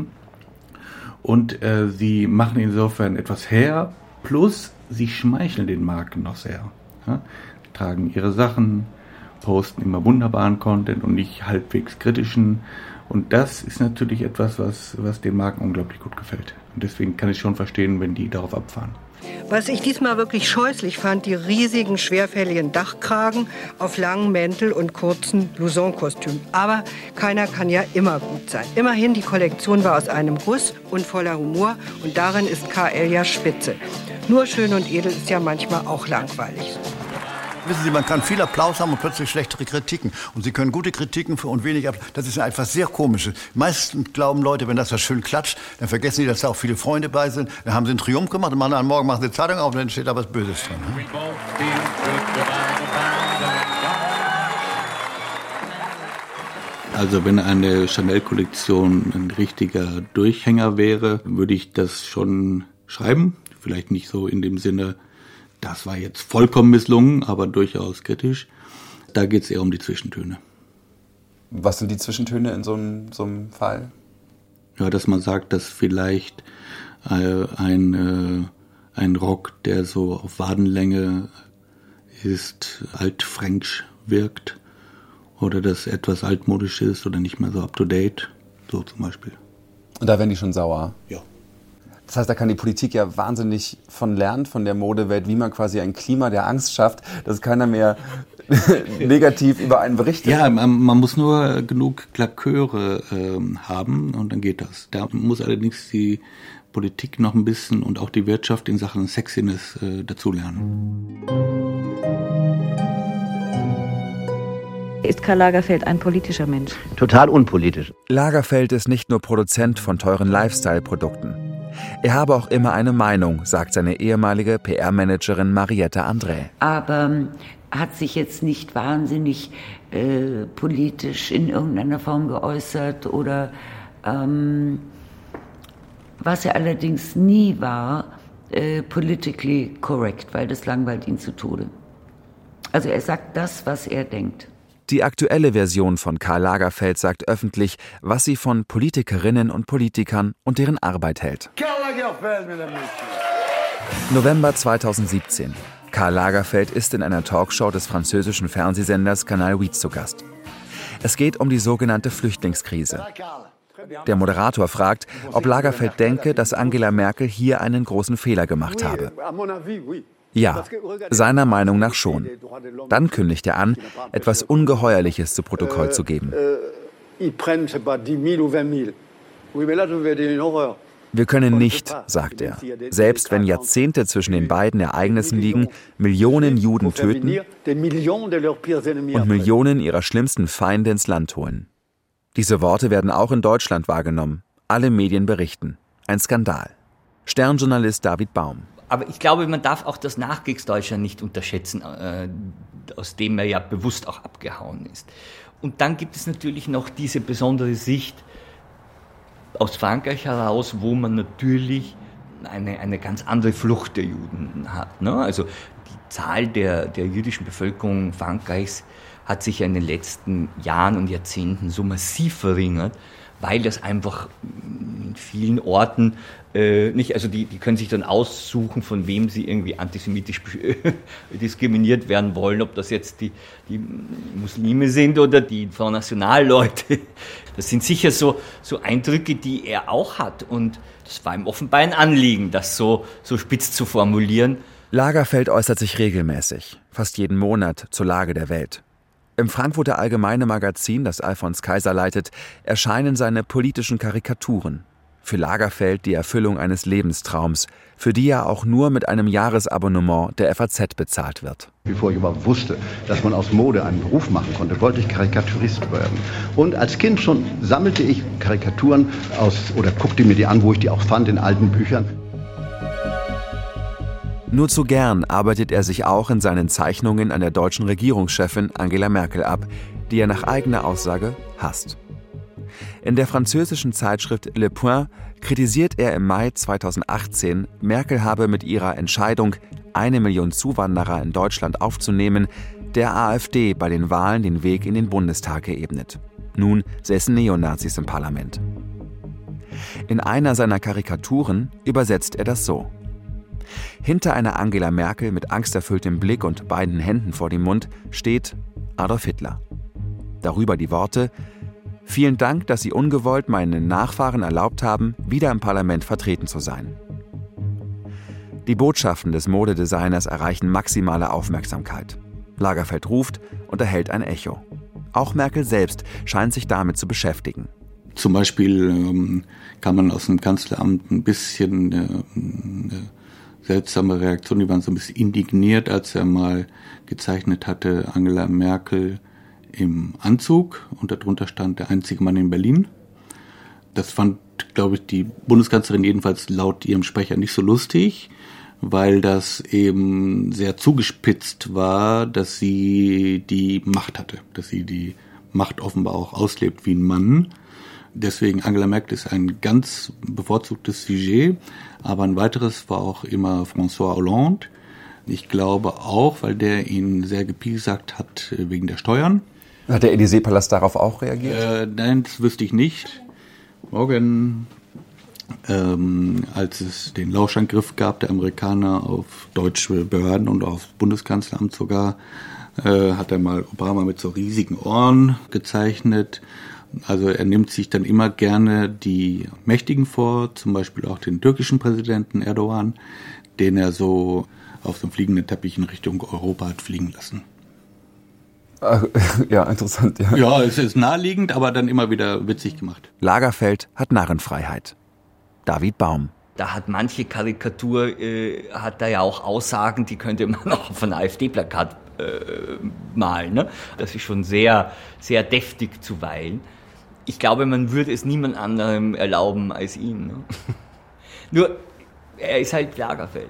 Speaker 15: Und äh, sie machen insofern etwas her, plus sie schmeicheln den Marken noch sehr. Ja? Tragen ihre Sachen, posten immer wunderbaren Content und nicht halbwegs kritischen. Und das ist natürlich etwas, was, was den Marken unglaublich gut gefällt. Und deswegen kann ich schon verstehen, wenn die darauf abfahren.
Speaker 20: Was ich diesmal wirklich scheußlich fand, die riesigen, schwerfälligen Dachkragen auf langen Mäntel und kurzen Blouson-Kostümen. Aber keiner kann ja immer gut sein. Immerhin, die Kollektion war aus einem Guss und voller Humor und darin ist K L ja spitze. Nur schön und edel ist ja manchmal auch langweilig.
Speaker 1: Wissen Sie, man kann viel Applaus haben und plötzlich schlechtere Kritiken. Und Sie können gute Kritiken für und wenig Applaus. Das ist etwas sehr Komisches. Meistens glauben Leute, wenn das da schön klatscht, dann vergessen sie, dass da auch viele Freunde bei sind. Dann haben sie einen Triumph gemacht und am Morgen machen sie die Zeitung auf und dann steht da was Böses drin. Hm?
Speaker 15: Also wenn eine Chanel-Kollektion ein richtiger Durchhänger wäre, würde ich das schon schreiben. Vielleicht nicht so in dem Sinne, das war jetzt vollkommen misslungen, aber durchaus kritisch. Da geht es eher um die Zwischentöne.
Speaker 14: Was sind die Zwischentöne in so einem, so einem Fall?
Speaker 15: Ja, dass man sagt, dass vielleicht äh, ein, äh, ein Rock, der so auf Wadenlänge ist, altfränkisch wirkt. Oder dass etwas altmodisch ist oder nicht mehr so up-to-date. So zum Beispiel.
Speaker 14: Und da werden die schon sauer?
Speaker 15: Ja.
Speaker 14: Das heißt, da kann die Politik ja wahnsinnig von lernen, von der Modewelt, wie man quasi ein Klima der Angst schafft, dass keiner mehr negativ über einen berichtet.
Speaker 15: Ja, man, man muss nur genug Klaköre ähm, haben und dann geht das. Da muss allerdings die Politik noch ein bisschen und auch die Wirtschaft in Sachen Sexiness äh, dazulernen.
Speaker 12: Ist Karl Lagerfeld ein politischer Mensch?
Speaker 4: Total unpolitisch.
Speaker 2: Lagerfeld ist nicht nur Produzent von teuren Lifestyle-Produkten. Er habe auch immer eine Meinung, sagt seine ehemalige P R-Managerin Mariette André.
Speaker 12: Aber hat sich jetzt nicht wahnsinnig äh, politisch in irgendeiner Form geäußert oder ähm, was er allerdings nie war, äh, politically correct, weil das langweilt ihn zu Tode. Also er sagt das, was er denkt.
Speaker 2: Die aktuelle Version von Karl Lagerfeld sagt öffentlich, was sie von Politikerinnen und Politikern und deren Arbeit hält. November zweitausendsiebzehn. Karl Lagerfeld ist in einer Talkshow des französischen Fernsehsenders Canal huit zu Gast. Es geht um die sogenannte Flüchtlingskrise. Der Moderator fragt, ob Lagerfeld denke, dass Angela Merkel hier einen großen Fehler gemacht habe. Ja, seiner Meinung nach schon. Dann kündigt er an, etwas Ungeheuerliches zu Protokoll zu geben. Wir können nicht, sagt er, selbst wenn Jahrzehnte zwischen den beiden Ereignissen liegen, Millionen Juden töten und Millionen ihrer schlimmsten Feinde ins Land holen. Diese Worte werden auch in Deutschland wahrgenommen. Alle Medien berichten. Ein Skandal. Sternjournalist David Baum.
Speaker 17: Aber ich glaube, man darf auch das Nachkriegsdeutschland nicht unterschätzen, äh, aus dem er ja bewusst auch abgehauen ist. Und dann gibt es natürlich noch diese besondere Sicht aus Frankreich heraus, wo man natürlich eine, eine ganz andere Flucht der Juden hat. Ne? Also die Zahl der, der jüdischen Bevölkerung Frankreichs hat sich ja in den letzten Jahren und Jahrzehnten so massiv verringert, weil das einfach in vielen Orten äh, nicht, also die, die können sich dann aussuchen, von wem sie irgendwie antisemitisch diskriminiert werden wollen, ob das jetzt die, die Muslime sind oder die Front National-Leute. Das sind sicher so, so Eindrücke, die er auch hat, und das war ihm offenbar ein Anliegen, das so, so spitz zu formulieren.
Speaker 2: Lagerfeld äußert sich regelmäßig, fast jeden Monat, zur Lage der Welt. Im Frankfurter Allgemeine Magazin, das Alfons Kaiser leitet, erscheinen seine politischen Karikaturen. Für Lagerfeld die Erfüllung eines Lebenstraums, für die er auch nur mit einem Jahresabonnement der F A Z bezahlt wird.
Speaker 1: Bevor ich überhaupt wusste, dass man aus Mode einen Beruf machen konnte, wollte ich Karikaturist werden. Und als Kind schon sammelte ich Karikaturen aus, oder guckte mir die an, wo ich die auch fand, in alten Büchern.
Speaker 2: Nur zu gern arbeitet er sich auch in seinen Zeichnungen an der deutschen Regierungschefin Angela Merkel ab, die er nach eigener Aussage hasst. In der französischen Zeitschrift Le Point kritisiert er im Mai zweitausendachtzehn, Merkel habe mit ihrer Entscheidung, eine Million Zuwanderer in Deutschland aufzunehmen, der AfD bei den Wahlen den Weg in den Bundestag geebnet. Nun säßen Neonazis im Parlament. In einer seiner Karikaturen übersetzt er das so: Hinter einer Angela Merkel mit angsterfülltem Blick und beiden Händen vor dem Mund steht Adolf Hitler. Darüber die Worte: Vielen Dank, dass Sie ungewollt meinen Nachfahren erlaubt haben, wieder im Parlament vertreten zu sein. Die Botschaften des Modedesigners erreichen maximale Aufmerksamkeit. Lagerfeld ruft und erhält ein Echo. Auch Merkel selbst scheint sich damit zu beschäftigen.
Speaker 15: Zum Beispiel ähm, kann man aus dem Kanzleramt ein bisschen äh, eine seltsame Reaktion, die waren so ein bisschen indigniert, als er mal gezeichnet hatte, Angela Merkel im Anzug, und darunter stand der einzige Mann in Berlin. Das fand, glaube ich, die Bundeskanzlerin jedenfalls laut ihrem Sprecher nicht so lustig, weil das eben sehr zugespitzt war, dass sie die Macht hatte, dass sie die Macht offenbar auch auslebt wie ein Mann. Deswegen Angela Merkel ist ein ganz bevorzugtes Sujet, aber ein weiteres war auch immer François Hollande. Ich glaube auch, weil der ihn sehr gepiesackt hat wegen der Steuern.
Speaker 14: Hat der Élysée-Palast darauf auch reagiert?
Speaker 15: Äh, nein, das wüsste ich nicht. Morgen, ähm, als es den Lauschangriff gab, der Amerikaner auf deutsche Behörden und aufs Bundeskanzleramt sogar, äh, hat er mal Obama mit so riesigen Ohren gezeichnet. Also er nimmt sich dann immer gerne die Mächtigen vor, zum Beispiel auch den türkischen Präsidenten Erdogan, den er so auf so einem fliegenden Teppich in Richtung Europa hat fliegen lassen.
Speaker 14: Ja, interessant. Ja.
Speaker 15: ja, es ist naheliegend, aber dann immer wieder witzig gemacht.
Speaker 2: Lagerfeld hat Narrenfreiheit. David Baum.
Speaker 17: Da hat manche Karikatur, äh, hat da ja auch Aussagen, die könnte man auch auf ein AfD-Plakat äh, malen. Ne? Das ist schon sehr, sehr deftig zuweilen. Ich glaube, man würde es niemand anderem erlauben als ihm. Ne? Nur, er ist halt Lagerfeld.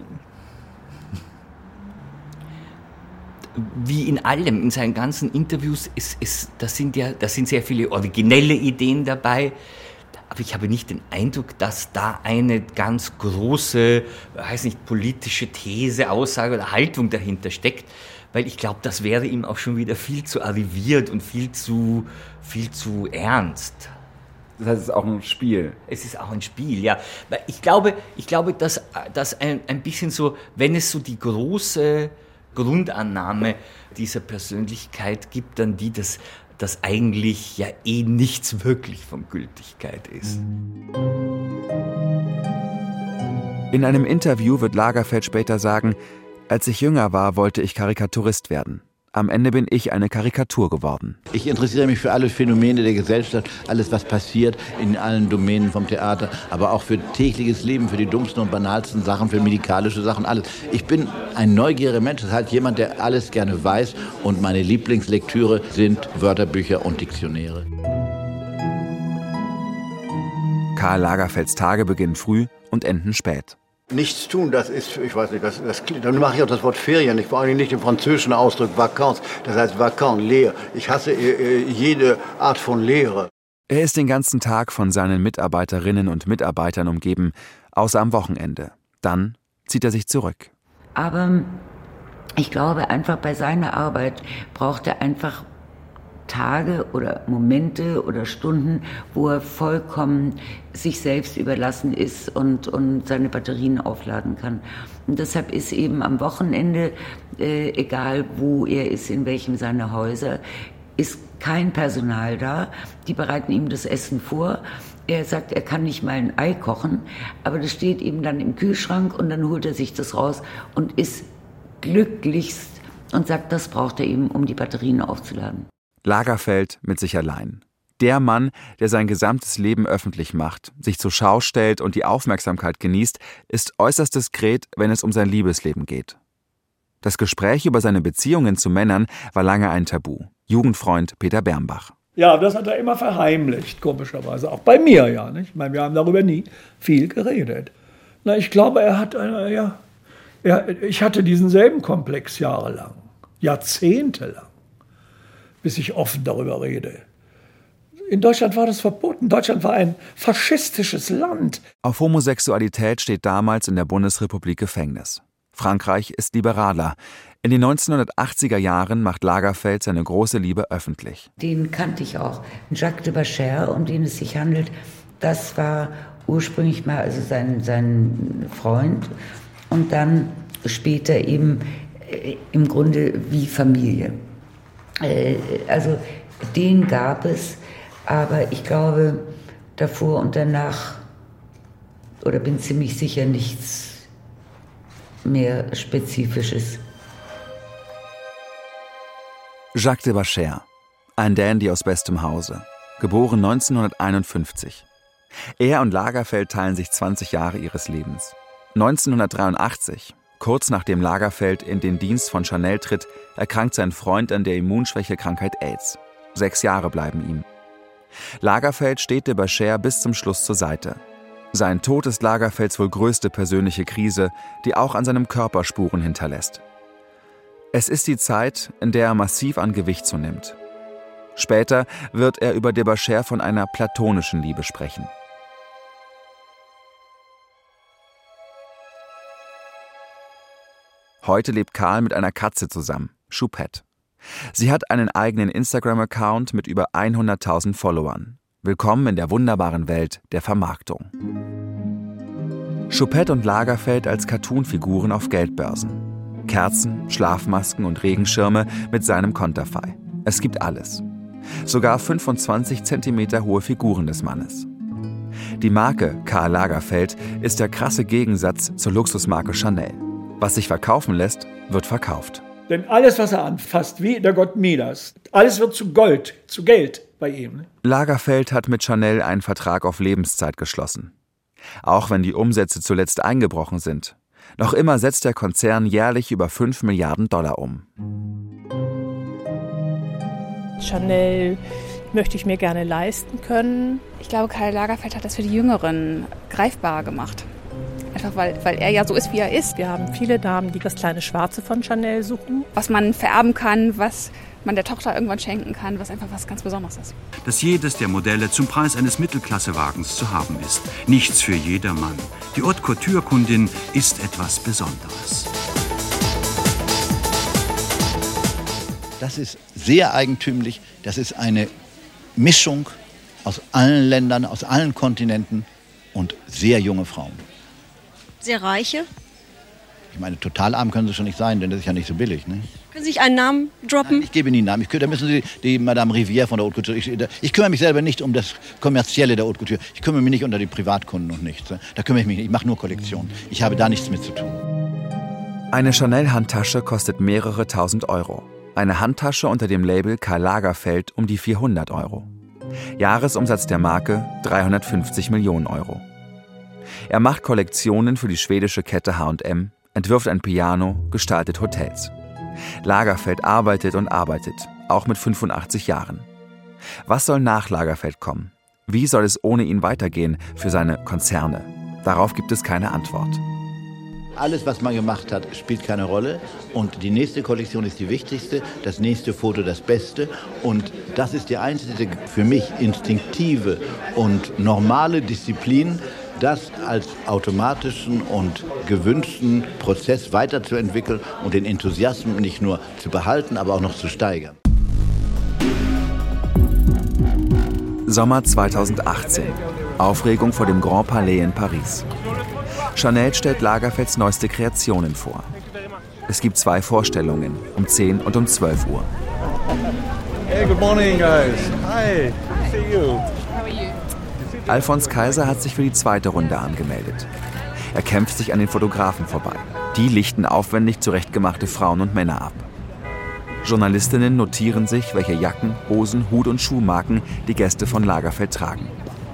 Speaker 17: Wie in allem, in seinen ganzen Interviews, ist, ist, das sind ja, da sind sehr viele originelle Ideen dabei. Aber ich habe nicht den Eindruck, dass da eine ganz große, weiß nicht, politische These, Aussage oder Haltung dahinter steckt, weil ich glaube, das wäre ihm auch schon wieder viel zu arriviert und viel zu, viel zu ernst.
Speaker 14: Das heißt, es ist auch ein Spiel.
Speaker 17: Es ist auch ein Spiel, ja. Weil ich glaube, ich glaube, dass, dass ein, ein bisschen so, wenn es so die große Grundannahme dieser Persönlichkeit gibt, dann die, dass das eigentlich ja eh nichts wirklich von Gültigkeit ist.
Speaker 2: In einem Interview wird Lagerfeld später sagen, als ich jünger war, wollte ich Karikaturist werden. Am Ende bin ich eine Karikatur geworden.
Speaker 4: Ich interessiere mich für alle Phänomene der Gesellschaft, alles, was passiert in allen Domänen vom Theater, aber auch für tägliches Leben, für die dummsten und banalsten Sachen, für medikalische Sachen, alles. Ich bin ein neugieriger Mensch, das ist halt jemand, der alles gerne weiß, und meine Lieblingslektüre sind Wörterbücher und Diktionäre.
Speaker 2: Karl Lagerfelds Tage beginnen früh und enden spät.
Speaker 1: Nichts tun, das ist, ich weiß nicht, das, das, dann mache ich auch das Wort Ferien nicht, vor allem nicht den französischen Ausdruck Vacances, das heißt Vacant, leer. Ich hasse äh, jede Art von Leere.
Speaker 2: Er ist den ganzen Tag von seinen Mitarbeiterinnen und Mitarbeitern umgeben, außer am Wochenende. Dann zieht er sich zurück.
Speaker 12: Aber ich glaube einfach, bei seiner Arbeit braucht er einfach Tage oder Momente oder Stunden, wo er vollkommen sich selbst überlassen ist und, und seine Batterien aufladen kann. Und deshalb ist eben am Wochenende, äh, egal wo er ist, in welchem seiner Häuser, ist kein Personal da. Die bereiten ihm das Essen vor. Er sagt, er kann nicht mal ein Ei kochen, aber das steht eben dann im Kühlschrank und dann holt er sich das raus und ist glücklichst und sagt, das braucht er eben, um die Batterien aufzuladen.
Speaker 2: Lagerfeld mit sich allein. Der Mann, der sein gesamtes Leben öffentlich macht, sich zur Schau stellt und die Aufmerksamkeit genießt, ist äußerst diskret, wenn es um sein Liebesleben geht. Das Gespräch über seine Beziehungen zu Männern war lange ein Tabu. Jugendfreund Peter Bernbach.
Speaker 13: Ja, das hat er immer verheimlicht, komischerweise. Auch bei mir, ja. Nicht? Ich meine, wir haben darüber nie viel geredet. Na, ich glaube, er hat, äh, ja, er, ich hatte diesen selben Komplex jahrelang, jahrzehntelang, bis ich offen darüber rede. In Deutschland war das verboten. Deutschland war ein faschistisches Land.
Speaker 2: Auf Homosexualität steht damals in der Bundesrepublik Gefängnis. Frankreich ist liberaler. In den neunzehnhundertachtziger Jahren macht Lagerfeld seine große Liebe öffentlich.
Speaker 12: Den kannte ich auch. Jacques de Bachère, um den es sich handelt, das war ursprünglich mal also sein, sein Freund und dann später eben äh, im Grunde wie Familie. Äh, also den gab es, aber ich glaube davor und danach, oder bin ziemlich sicher, nichts mehr Spezifisches.
Speaker 2: Jacques de Bachère, ein Dandy aus bestem Hause, geboren neunzehnhunderteinundfünfzig. Er und Lagerfeld teilen sich zwanzig Jahre ihres Lebens. neunzehnhundertdreiundachtzig, kurz nachdem Lagerfeld in den Dienst von Chanel tritt, erkrankt sein Freund an der Immunschwächekrankheit AIDS. Sechs Jahre bleiben ihm. Lagerfeld steht de Bachère bis zum Schluss zur Seite. Sein Tod ist Lagerfelds wohl größte persönliche Krise, die auch an seinem Körper Spuren hinterlässt. Es ist die Zeit, in der er massiv an Gewicht zunimmt. Später wird er über de Bachère von einer platonischen Liebe sprechen. Heute lebt Karl mit einer Katze zusammen, Choupette. Sie hat einen eigenen Instagram-Account mit über hunderttausend Followern. Willkommen in der wunderbaren Welt der Vermarktung. Choupette und Lagerfeld als Cartoonfiguren auf Geldbörsen. Kerzen, Schlafmasken und Regenschirme mit seinem Konterfei. Es gibt alles. Sogar fünfundzwanzig Zentimeter hohe Figuren des Mannes. Die Marke Karl Lagerfeld ist der krasse Gegensatz zur Luxusmarke Chanel. Was sich verkaufen lässt, wird verkauft.
Speaker 13: Denn alles, was er anfasst, wie der Gott Midas, alles wird zu Gold, zu Geld bei ihm.
Speaker 2: Lagerfeld hat mit Chanel einen Vertrag auf Lebenszeit geschlossen. Auch wenn die Umsätze zuletzt eingebrochen sind. Noch immer setzt der Konzern jährlich über fünf Milliarden Dollar um.
Speaker 8: Chanel möchte ich mir gerne leisten können.
Speaker 3: Ich glaube, Karl Lagerfeld hat das für die Jüngeren greifbarer gemacht.
Speaker 21: Einfach weil, weil er ja so ist, wie er ist.
Speaker 8: Wir haben viele Damen, die das kleine Schwarze von Chanel suchen.
Speaker 21: Was man vererben kann, was man der Tochter irgendwann schenken kann, was einfach was ganz Besonderes ist.
Speaker 22: Dass jedes der Modelle zum Preis eines Mittelklassewagens zu haben ist. Nichts für jedermann. Die Haute Couture-Kundin ist etwas Besonderes.
Speaker 4: Das ist sehr eigentümlich. Das ist eine Mischung aus allen Ländern, aus allen Kontinenten und sehr junge Frauen.
Speaker 23: Sehr reiche?
Speaker 4: Ich meine, total arm können sie schon nicht sein, denn das ist ja nicht so billig. Ne?
Speaker 23: Können Sie sich einen Namen droppen?
Speaker 4: Nein, ich gebe Ihnen einen Namen. Ich, da müssen Sie die Madame Rivière von der Haute Couture. Ich, ich kümmere mich selber nicht um das Kommerzielle der Haute Couture. Ich kümmere mich nicht um die Privatkunden und nichts. Da kümmere ich mich nicht. Ich mache nur Kollektionen. Ich habe da nichts mit zu tun.
Speaker 2: Eine Chanel-Handtasche kostet mehrere tausend Euro. Eine Handtasche unter dem Label Karl Lagerfeld um die vierhundert Euro. Jahresumsatz der Marke dreihundertfünfzig Millionen Euro. Er macht Kollektionen für die schwedische Kette H und M, entwirft ein Piano, gestaltet Hotels. Lagerfeld arbeitet und arbeitet, auch mit fünfundachtzig Jahren. Was soll nach Lagerfeld kommen? Wie soll es ohne ihn weitergehen für seine Konzerne? Darauf gibt es keine Antwort.
Speaker 4: Alles, was man gemacht hat, spielt keine Rolle. Und die nächste Kollektion ist die wichtigste, das nächste Foto das Beste. Und das ist die einzige für mich instinktive und normale Disziplin, das als automatischen und gewünschten Prozess weiterzuentwickeln und den Enthusiasmus nicht nur zu behalten, aber auch noch zu steigern.
Speaker 2: Sommer zweitausendachtzehn. Aufregung vor dem Grand Palais in Paris. Chanel stellt Lagerfelds neueste Kreationen vor. Es gibt zwei Vorstellungen, um zehn und um zwölf Uhr.
Speaker 24: Hey, good morning, guys. Hi. See you.
Speaker 21: How are you?
Speaker 2: Alfons Kaiser hat sich für die zweite Runde angemeldet. Er kämpft sich an den Fotografen vorbei. Die lichten aufwendig zurechtgemachte Frauen und Männer ab. Journalistinnen notieren sich, welche Jacken, Hosen, Hut und Schuhmarken die Gäste von Lagerfeld tragen.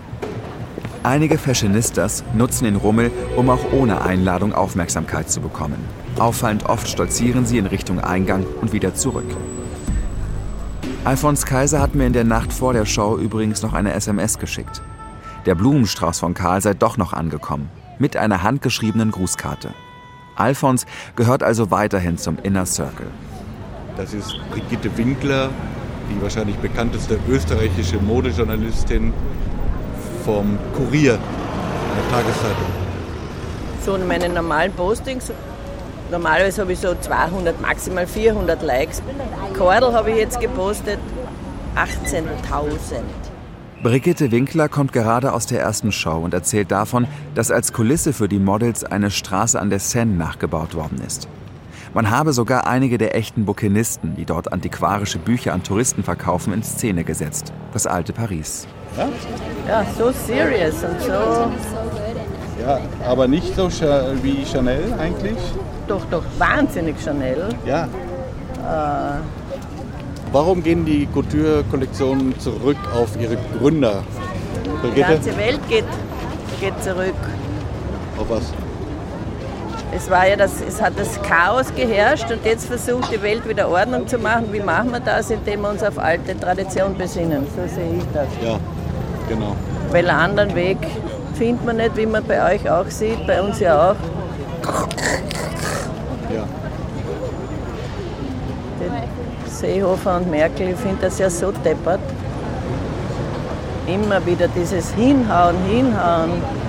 Speaker 2: Einige Fashionistas nutzen den Rummel, um auch ohne Einladung Aufmerksamkeit zu bekommen. Auffallend oft stolzieren sie in Richtung Eingang und wieder zurück. Alfons Kaiser hat mir in der Nacht vor der Show übrigens noch eine S M S geschickt. Der Blumenstrauß von Karl sei doch noch angekommen, mit einer handgeschriebenen Grußkarte. Alfons gehört also weiterhin zum Inner Circle.
Speaker 15: Das ist Brigitte Winkler, die wahrscheinlich bekannteste österreichische Modejournalistin vom Kurier, der Tageszeitung.
Speaker 25: So in meinen normalen Postings, normalerweise habe ich so zweihundert, maximal vierhundert Likes. Kordel habe ich jetzt gepostet, achtzehntausend.
Speaker 2: Brigitte Winkler kommt gerade aus der ersten Show und erzählt davon, dass als Kulisse für die Models eine Straße an der Seine nachgebaut worden ist. Man habe sogar einige der echten Bouquinisten, die dort antiquarische Bücher an Touristen verkaufen, in Szene gesetzt. Das alte Paris.
Speaker 25: Ja, ja, so serious und so.
Speaker 15: Ja, aber nicht so wie Chanel eigentlich?
Speaker 25: Doch, doch, wahnsinnig Chanel.
Speaker 15: Ja.
Speaker 25: Äh,
Speaker 15: Warum gehen die Couture-Kollektionen zurück auf ihre Gründer?
Speaker 25: Die ganze Welt geht, geht zurück.
Speaker 15: Auf was?
Speaker 25: Es war ja das, es hat das Chaos geherrscht und jetzt versucht die Welt wieder Ordnung zu machen. Wie machen wir das? Indem wir uns auf alte Tradition besinnen. So sehe ich das.
Speaker 15: Ja, genau.
Speaker 25: Weil einen anderen Weg findet man nicht, wie man bei euch auch sieht, bei uns ja auch.
Speaker 15: Ja.
Speaker 25: Seehofer und Merkel, ich finde das ja so deppert. Immer wieder dieses Hinhauen, Hinhauen.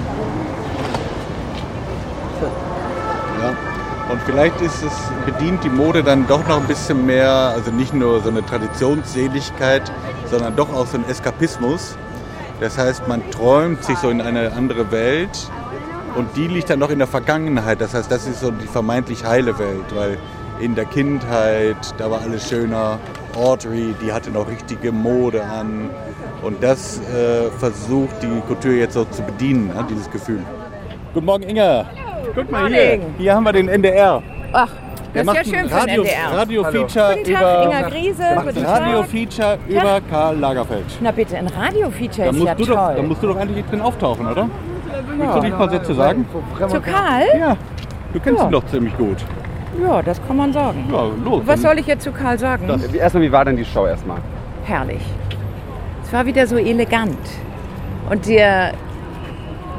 Speaker 15: So. Ja, und vielleicht ist es, bedient die Mode dann doch noch ein bisschen mehr, also nicht nur so eine Traditionsseligkeit, sondern doch auch so ein Eskapismus. Das heißt, man träumt sich so in eine andere Welt und die liegt dann noch in der Vergangenheit. Das heißt, das ist so die vermeintlich heile Welt, weil in der Kindheit, da war alles schöner. Audrey, die hatte noch richtige Mode an. Und das äh, versucht die Couture jetzt so zu bedienen, ja, dieses Gefühl. Guten Morgen, Inga. Guck mal hier. Hier haben wir den N D R.
Speaker 21: Ach,
Speaker 15: Der
Speaker 21: das ist ja schön für den
Speaker 15: Radio,
Speaker 21: N D R.
Speaker 15: Radio-Feature
Speaker 21: Guten Tag,
Speaker 15: über,
Speaker 21: Inga Griese. Guten Tag.
Speaker 15: Radio-Feature über Karl Lagerfeld.
Speaker 21: Na bitte, ein Radio-Feature ist ja
Speaker 15: du
Speaker 21: toll.
Speaker 15: Doch, da musst du doch eigentlich drin auftauchen, oder? Willst du nicht ein paar Sätze sagen?
Speaker 21: Zu Karl?
Speaker 15: Ja, du kennst
Speaker 21: Ja.
Speaker 15: ihn doch ziemlich gut.
Speaker 21: Ja, das kann man sagen.
Speaker 15: Ja, los.
Speaker 21: Was soll ich jetzt zu Karl sagen?
Speaker 14: Das, erstmal, wie war denn die Show erstmal?
Speaker 21: Herrlich. Es war wieder so elegant. Und der,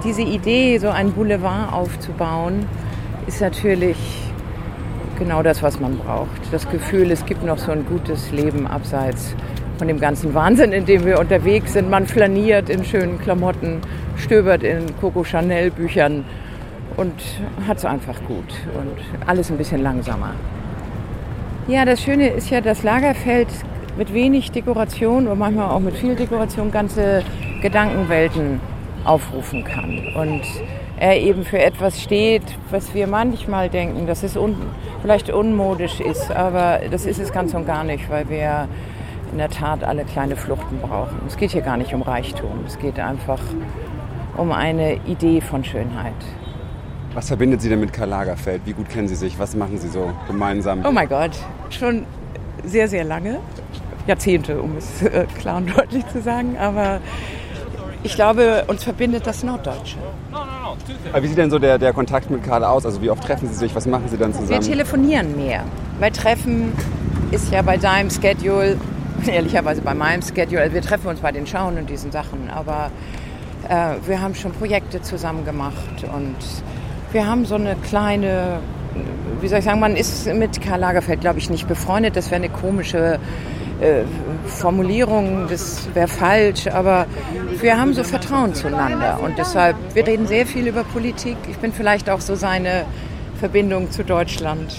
Speaker 5: diese Idee, so einen Boulevard aufzubauen, ist natürlich genau das, was man braucht. Das Gefühl, es gibt noch so ein gutes Leben abseits von dem ganzen Wahnsinn, in dem wir unterwegs sind. Man flaniert in schönen Klamotten, stöbert in Coco Chanel Büchern und hat es einfach gut und alles ein bisschen langsamer. Ja, das Schöne ist ja, das Lagerfeld mit wenig Dekoration und manchmal auch mit viel Dekoration ganze Gedankenwelten aufrufen kann. Und er eben für etwas steht, was wir manchmal denken, dass es un- vielleicht unmodisch ist, aber das ist es ganz und gar nicht, weil wir in der Tat alle kleine Fluchten brauchen. Es geht hier gar nicht um Reichtum, es geht einfach um eine Idee von Schönheit.
Speaker 14: Was verbindet Sie denn mit Karl Lagerfeld? Wie gut kennen Sie sich? Was machen Sie so gemeinsam?
Speaker 5: Oh mein Gott, schon sehr, sehr lange. Jahrzehnte, um es äh, klar und deutlich zu sagen. Aber ich glaube, uns verbindet das Norddeutsche.
Speaker 14: Aber wie sieht denn so der, der Kontakt mit Karl aus? Also wie oft treffen Sie sich? Was machen Sie dann zusammen?
Speaker 5: Wir telefonieren mehr. Weil Treffen ist ja bei deinem Schedule, ehrlicherweise bei meinem Schedule, also wir treffen uns bei den Schauen und diesen Sachen. Aber äh, wir haben schon Projekte zusammen gemacht und wir haben so eine kleine, wie soll ich sagen, man ist mit Karl Lagerfeld, glaube ich, nicht befreundet. Das wäre eine komische äh, Formulierung, das wäre falsch. Aber wir haben so Vertrauen zueinander. Und deshalb, wir reden sehr viel über Politik. Ich bin vielleicht auch so seine Verbindung zu Deutschland.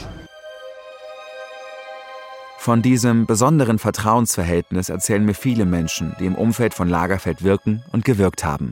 Speaker 2: Von diesem besonderen Vertrauensverhältnis erzählen mir viele Menschen, die im Umfeld von Lagerfeld wirken und gewirkt haben.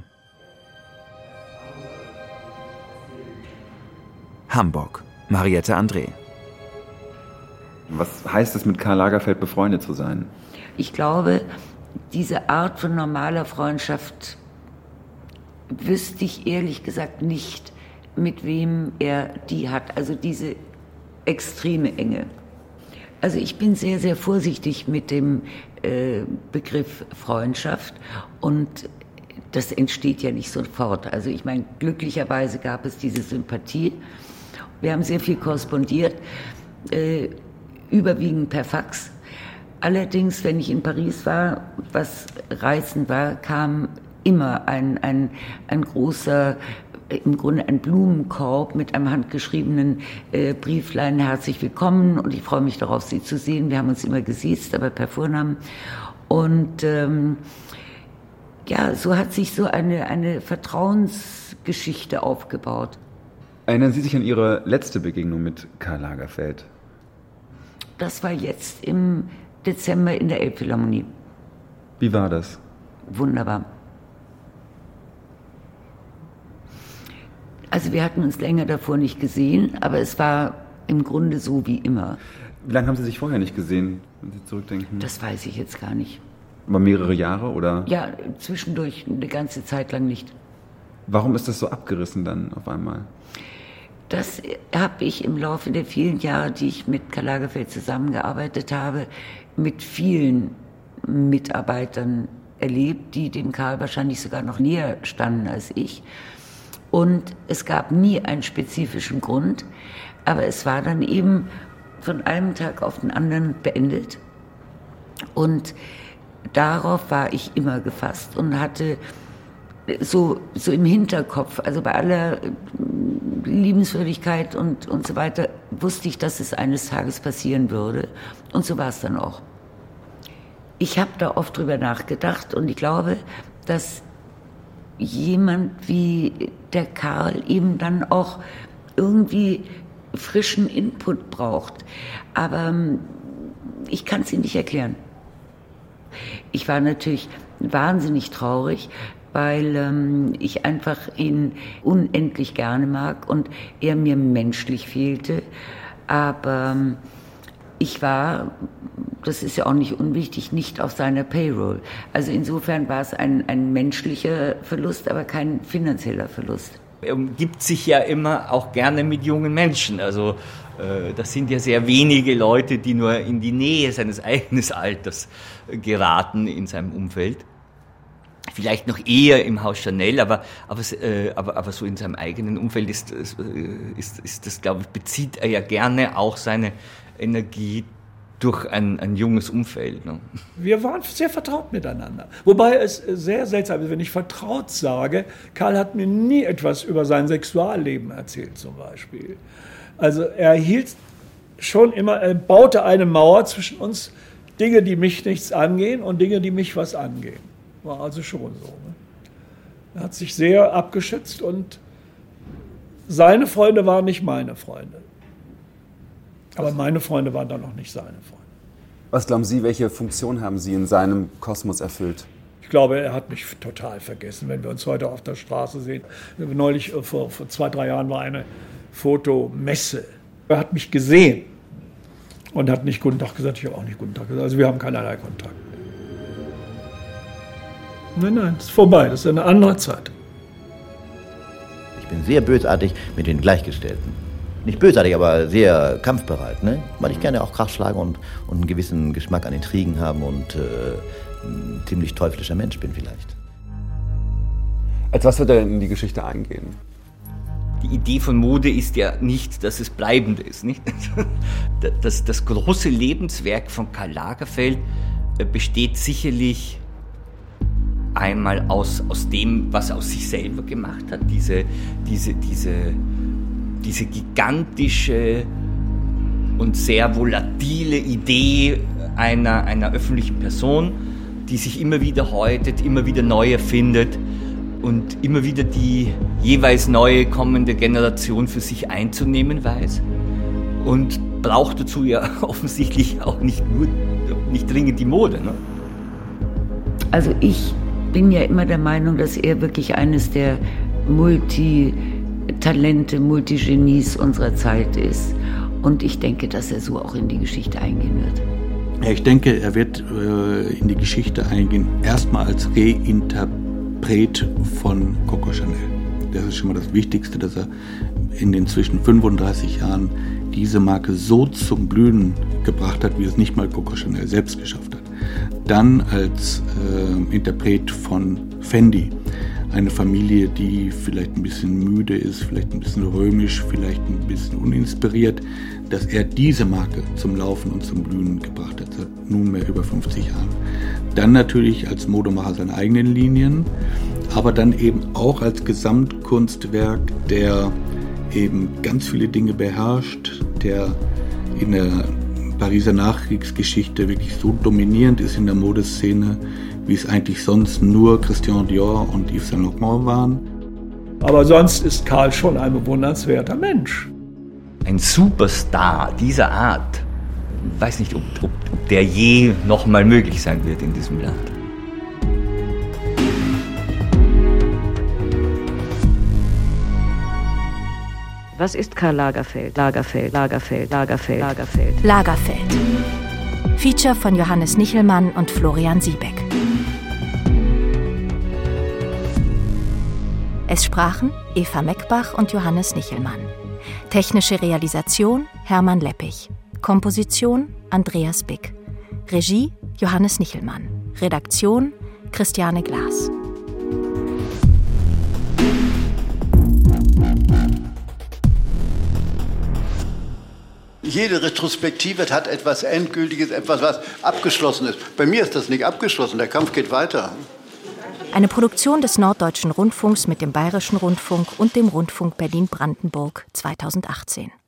Speaker 2: Hamburg. Mariette André.
Speaker 14: Was heißt es, mit Karl Lagerfeld befreundet zu sein?
Speaker 12: Ich glaube, diese Art von normaler Freundschaft wüsste ich ehrlich gesagt nicht, mit wem er die hat. Also diese extreme Enge. Also ich bin sehr, sehr vorsichtig mit dem äh, Begriff Freundschaft und das entsteht ja nicht sofort. Also ich meine, glücklicherweise gab es diese Sympathie. Wir haben sehr viel korrespondiert, äh, überwiegend per Fax. Allerdings, wenn ich in Paris war, was reizend war, kam immer ein, ein, ein großer, im Grunde ein Blumenkorb mit einem handgeschriebenen äh, Brieflein, herzlich willkommen und ich freue mich darauf, Sie zu sehen. Wir haben uns immer gesiezt, aber per Vornamen. Und ähm, ja, so hat sich so eine, eine Vertrauensgeschichte aufgebaut.
Speaker 14: Erinnern Sie sich an Ihre letzte Begegnung mit Karl Lagerfeld?
Speaker 12: Das war jetzt im Dezember in der Elbphilharmonie.
Speaker 14: Wie war das?
Speaker 12: Wunderbar. Also wir hatten uns länger davor nicht gesehen, aber es war im Grunde so wie immer.
Speaker 14: Wie lange haben Sie sich vorher nicht gesehen, wenn Sie zurückdenken?
Speaker 12: Das weiß ich jetzt gar nicht.
Speaker 14: Aber mehrere Jahre, oder?
Speaker 12: Ja, zwischendurch eine ganze Zeit lang nicht.
Speaker 14: Warum ist das so abgerissen dann auf einmal?
Speaker 12: Das habe ich im Laufe der vielen Jahre, die ich mit Karl Lagerfeld zusammengearbeitet habe, mit vielen Mitarbeitern erlebt, die dem Karl wahrscheinlich sogar noch näher standen als ich. Und es gab nie einen spezifischen Grund, aber es war dann eben von einem Tag auf den anderen beendet. Und darauf war ich immer gefasst und hatte so, so im Hinterkopf, also bei aller Liebenswürdigkeit und, und so weiter, wusste ich, dass es eines Tages passieren würde. Und so war es dann auch. Ich habe da oft drüber nachgedacht und ich glaube, dass jemand wie der Karl eben dann auch irgendwie frischen Input braucht. Aber ich kann es Ihnen nicht erklären. Ich war natürlich wahnsinnig traurig, weil ähm, ich einfach ihn unendlich gerne mag und er mir menschlich fehlte. Aber ähm, ich war, das ist ja auch nicht unwichtig, nicht auf seiner Payroll. Also insofern war es ein, ein menschlicher Verlust, aber kein finanzieller Verlust.
Speaker 17: Er umgibt sich ja immer auch gerne mit jungen Menschen. Also äh, das sind ja sehr wenige Leute, die nur in die Nähe seines eigenen Alters geraten in seinem Umfeld. Vielleicht noch eher im Haus Chanel, aber, aber, äh, aber, aber so in seinem eigenen Umfeld ist, ist, ist, ist das, glaube ich, bezieht er ja gerne auch seine Energie durch ein, ein junges Umfeld. Ne?
Speaker 13: Wir waren sehr vertraut miteinander. Wobei es sehr seltsam ist, wenn ich vertraut sage, Karl hat mir nie etwas über sein Sexualleben erzählt zum Beispiel. Also er hielt schon immer, er baute eine Mauer zwischen uns, Dinge, die mich nichts angehen und Dinge, die mich was angehen. War also schon so. Ne? Er hat sich sehr abgeschützt und seine Freunde waren nicht meine Freunde. Aber meine Freunde waren dann noch nicht seine Freunde.
Speaker 14: Was glauben Sie, welche Funktion haben Sie in seinem Kosmos erfüllt?
Speaker 13: Ich glaube, er hat mich total vergessen, wenn wir uns heute auf der Straße sehen. Neulich, vor, vor zwei, drei Jahren, war eine Fotomesse. Er hat mich gesehen und hat nicht Guten Tag gesagt, ich habe auch nicht Guten Tag gesagt. Also wir haben keinerlei Kontakt. Nein, nein, es ist vorbei, das ist eine andere Zeit.
Speaker 4: Ich bin sehr bösartig mit den Gleichgestellten. Nicht bösartig, aber sehr kampfbereit, ne? Weil ich gerne auch Krach schlage und, und einen gewissen Geschmack an Intrigen haben und äh, ein ziemlich teuflischer Mensch bin vielleicht.
Speaker 14: Als was wird er denn in die Geschichte eingehen?
Speaker 17: Die Idee von Mode ist ja nicht, dass es bleibend ist. Nicht? Das, das große Lebenswerk von Karl Lagerfeld besteht sicherlich einmal aus, aus dem, was er aus sich selber gemacht hat, diese, diese, diese, diese gigantische und sehr volatile Idee einer, einer öffentlichen Person, die sich immer wieder häutet, immer wieder neu erfindet und immer wieder die jeweils neue kommende Generation für sich einzunehmen weiß und braucht dazu ja offensichtlich auch nicht nur, nicht dringend die Mode. Ne?
Speaker 12: Also ich bin ja immer der Meinung, dass er wirklich eines der Multitalente, Multigenies unserer Zeit ist. Und ich denke, dass er so auch in die Geschichte eingehen wird.
Speaker 15: Ja, ich denke, er wird äh, in die Geschichte eingehen, erstmal als Reinterpret von Coco Chanel. Das ist schon mal das Wichtigste, dass er in den zwischen fünfunddreißig Jahren diese Marke so zum Blühen gebracht hat, wie es nicht mal Coco Chanel selbst geschafft hat. Dann als äh, Interpret von Fendi, eine Familie, die vielleicht ein bisschen müde ist, vielleicht ein bisschen römisch, vielleicht ein bisschen uninspiriert, dass er diese Marke zum Laufen und zum Blühen gebracht hat, seit nunmehr über fünfzig Jahren. Dann natürlich als Modemacher seine eigenen Linien, aber dann eben auch als Gesamtkunstwerk, der eben ganz viele Dinge beherrscht, der in der Pariser Nachkriegsgeschichte wirklich so dominierend ist in der Modeszene, wie es eigentlich sonst nur Christian Dior und Yves Saint Laurent waren.
Speaker 13: Aber sonst ist Karl schon ein bewundernswerter Mensch.
Speaker 17: Ein Superstar dieser Art, ich weiß nicht, ob, ob, ob der je noch mal möglich sein wird in diesem Land.
Speaker 6: Was ist Karl Lagerfeld? Lagerfeld, Lagerfeld, Lagerfeld, Lagerfeld. Lagerfeld. Feature von Johannes Nichelmann und Florian Siebeck. Es sprachen Eva Meckbach und Johannes Nichelmann. Technische Realisation Hermann Leppich. Komposition Andreas Bick. Regie Johannes Nichelmann. Redaktion Christiane Glas.
Speaker 1: Jede Retrospektive hat etwas Endgültiges, etwas, was abgeschlossen ist. Bei mir ist das nicht abgeschlossen, der Kampf geht weiter.
Speaker 6: Eine Produktion des Norddeutschen Rundfunks mit dem Bayerischen Rundfunk und dem Rundfunk Berlin-Brandenburg zweitausendachtzehn.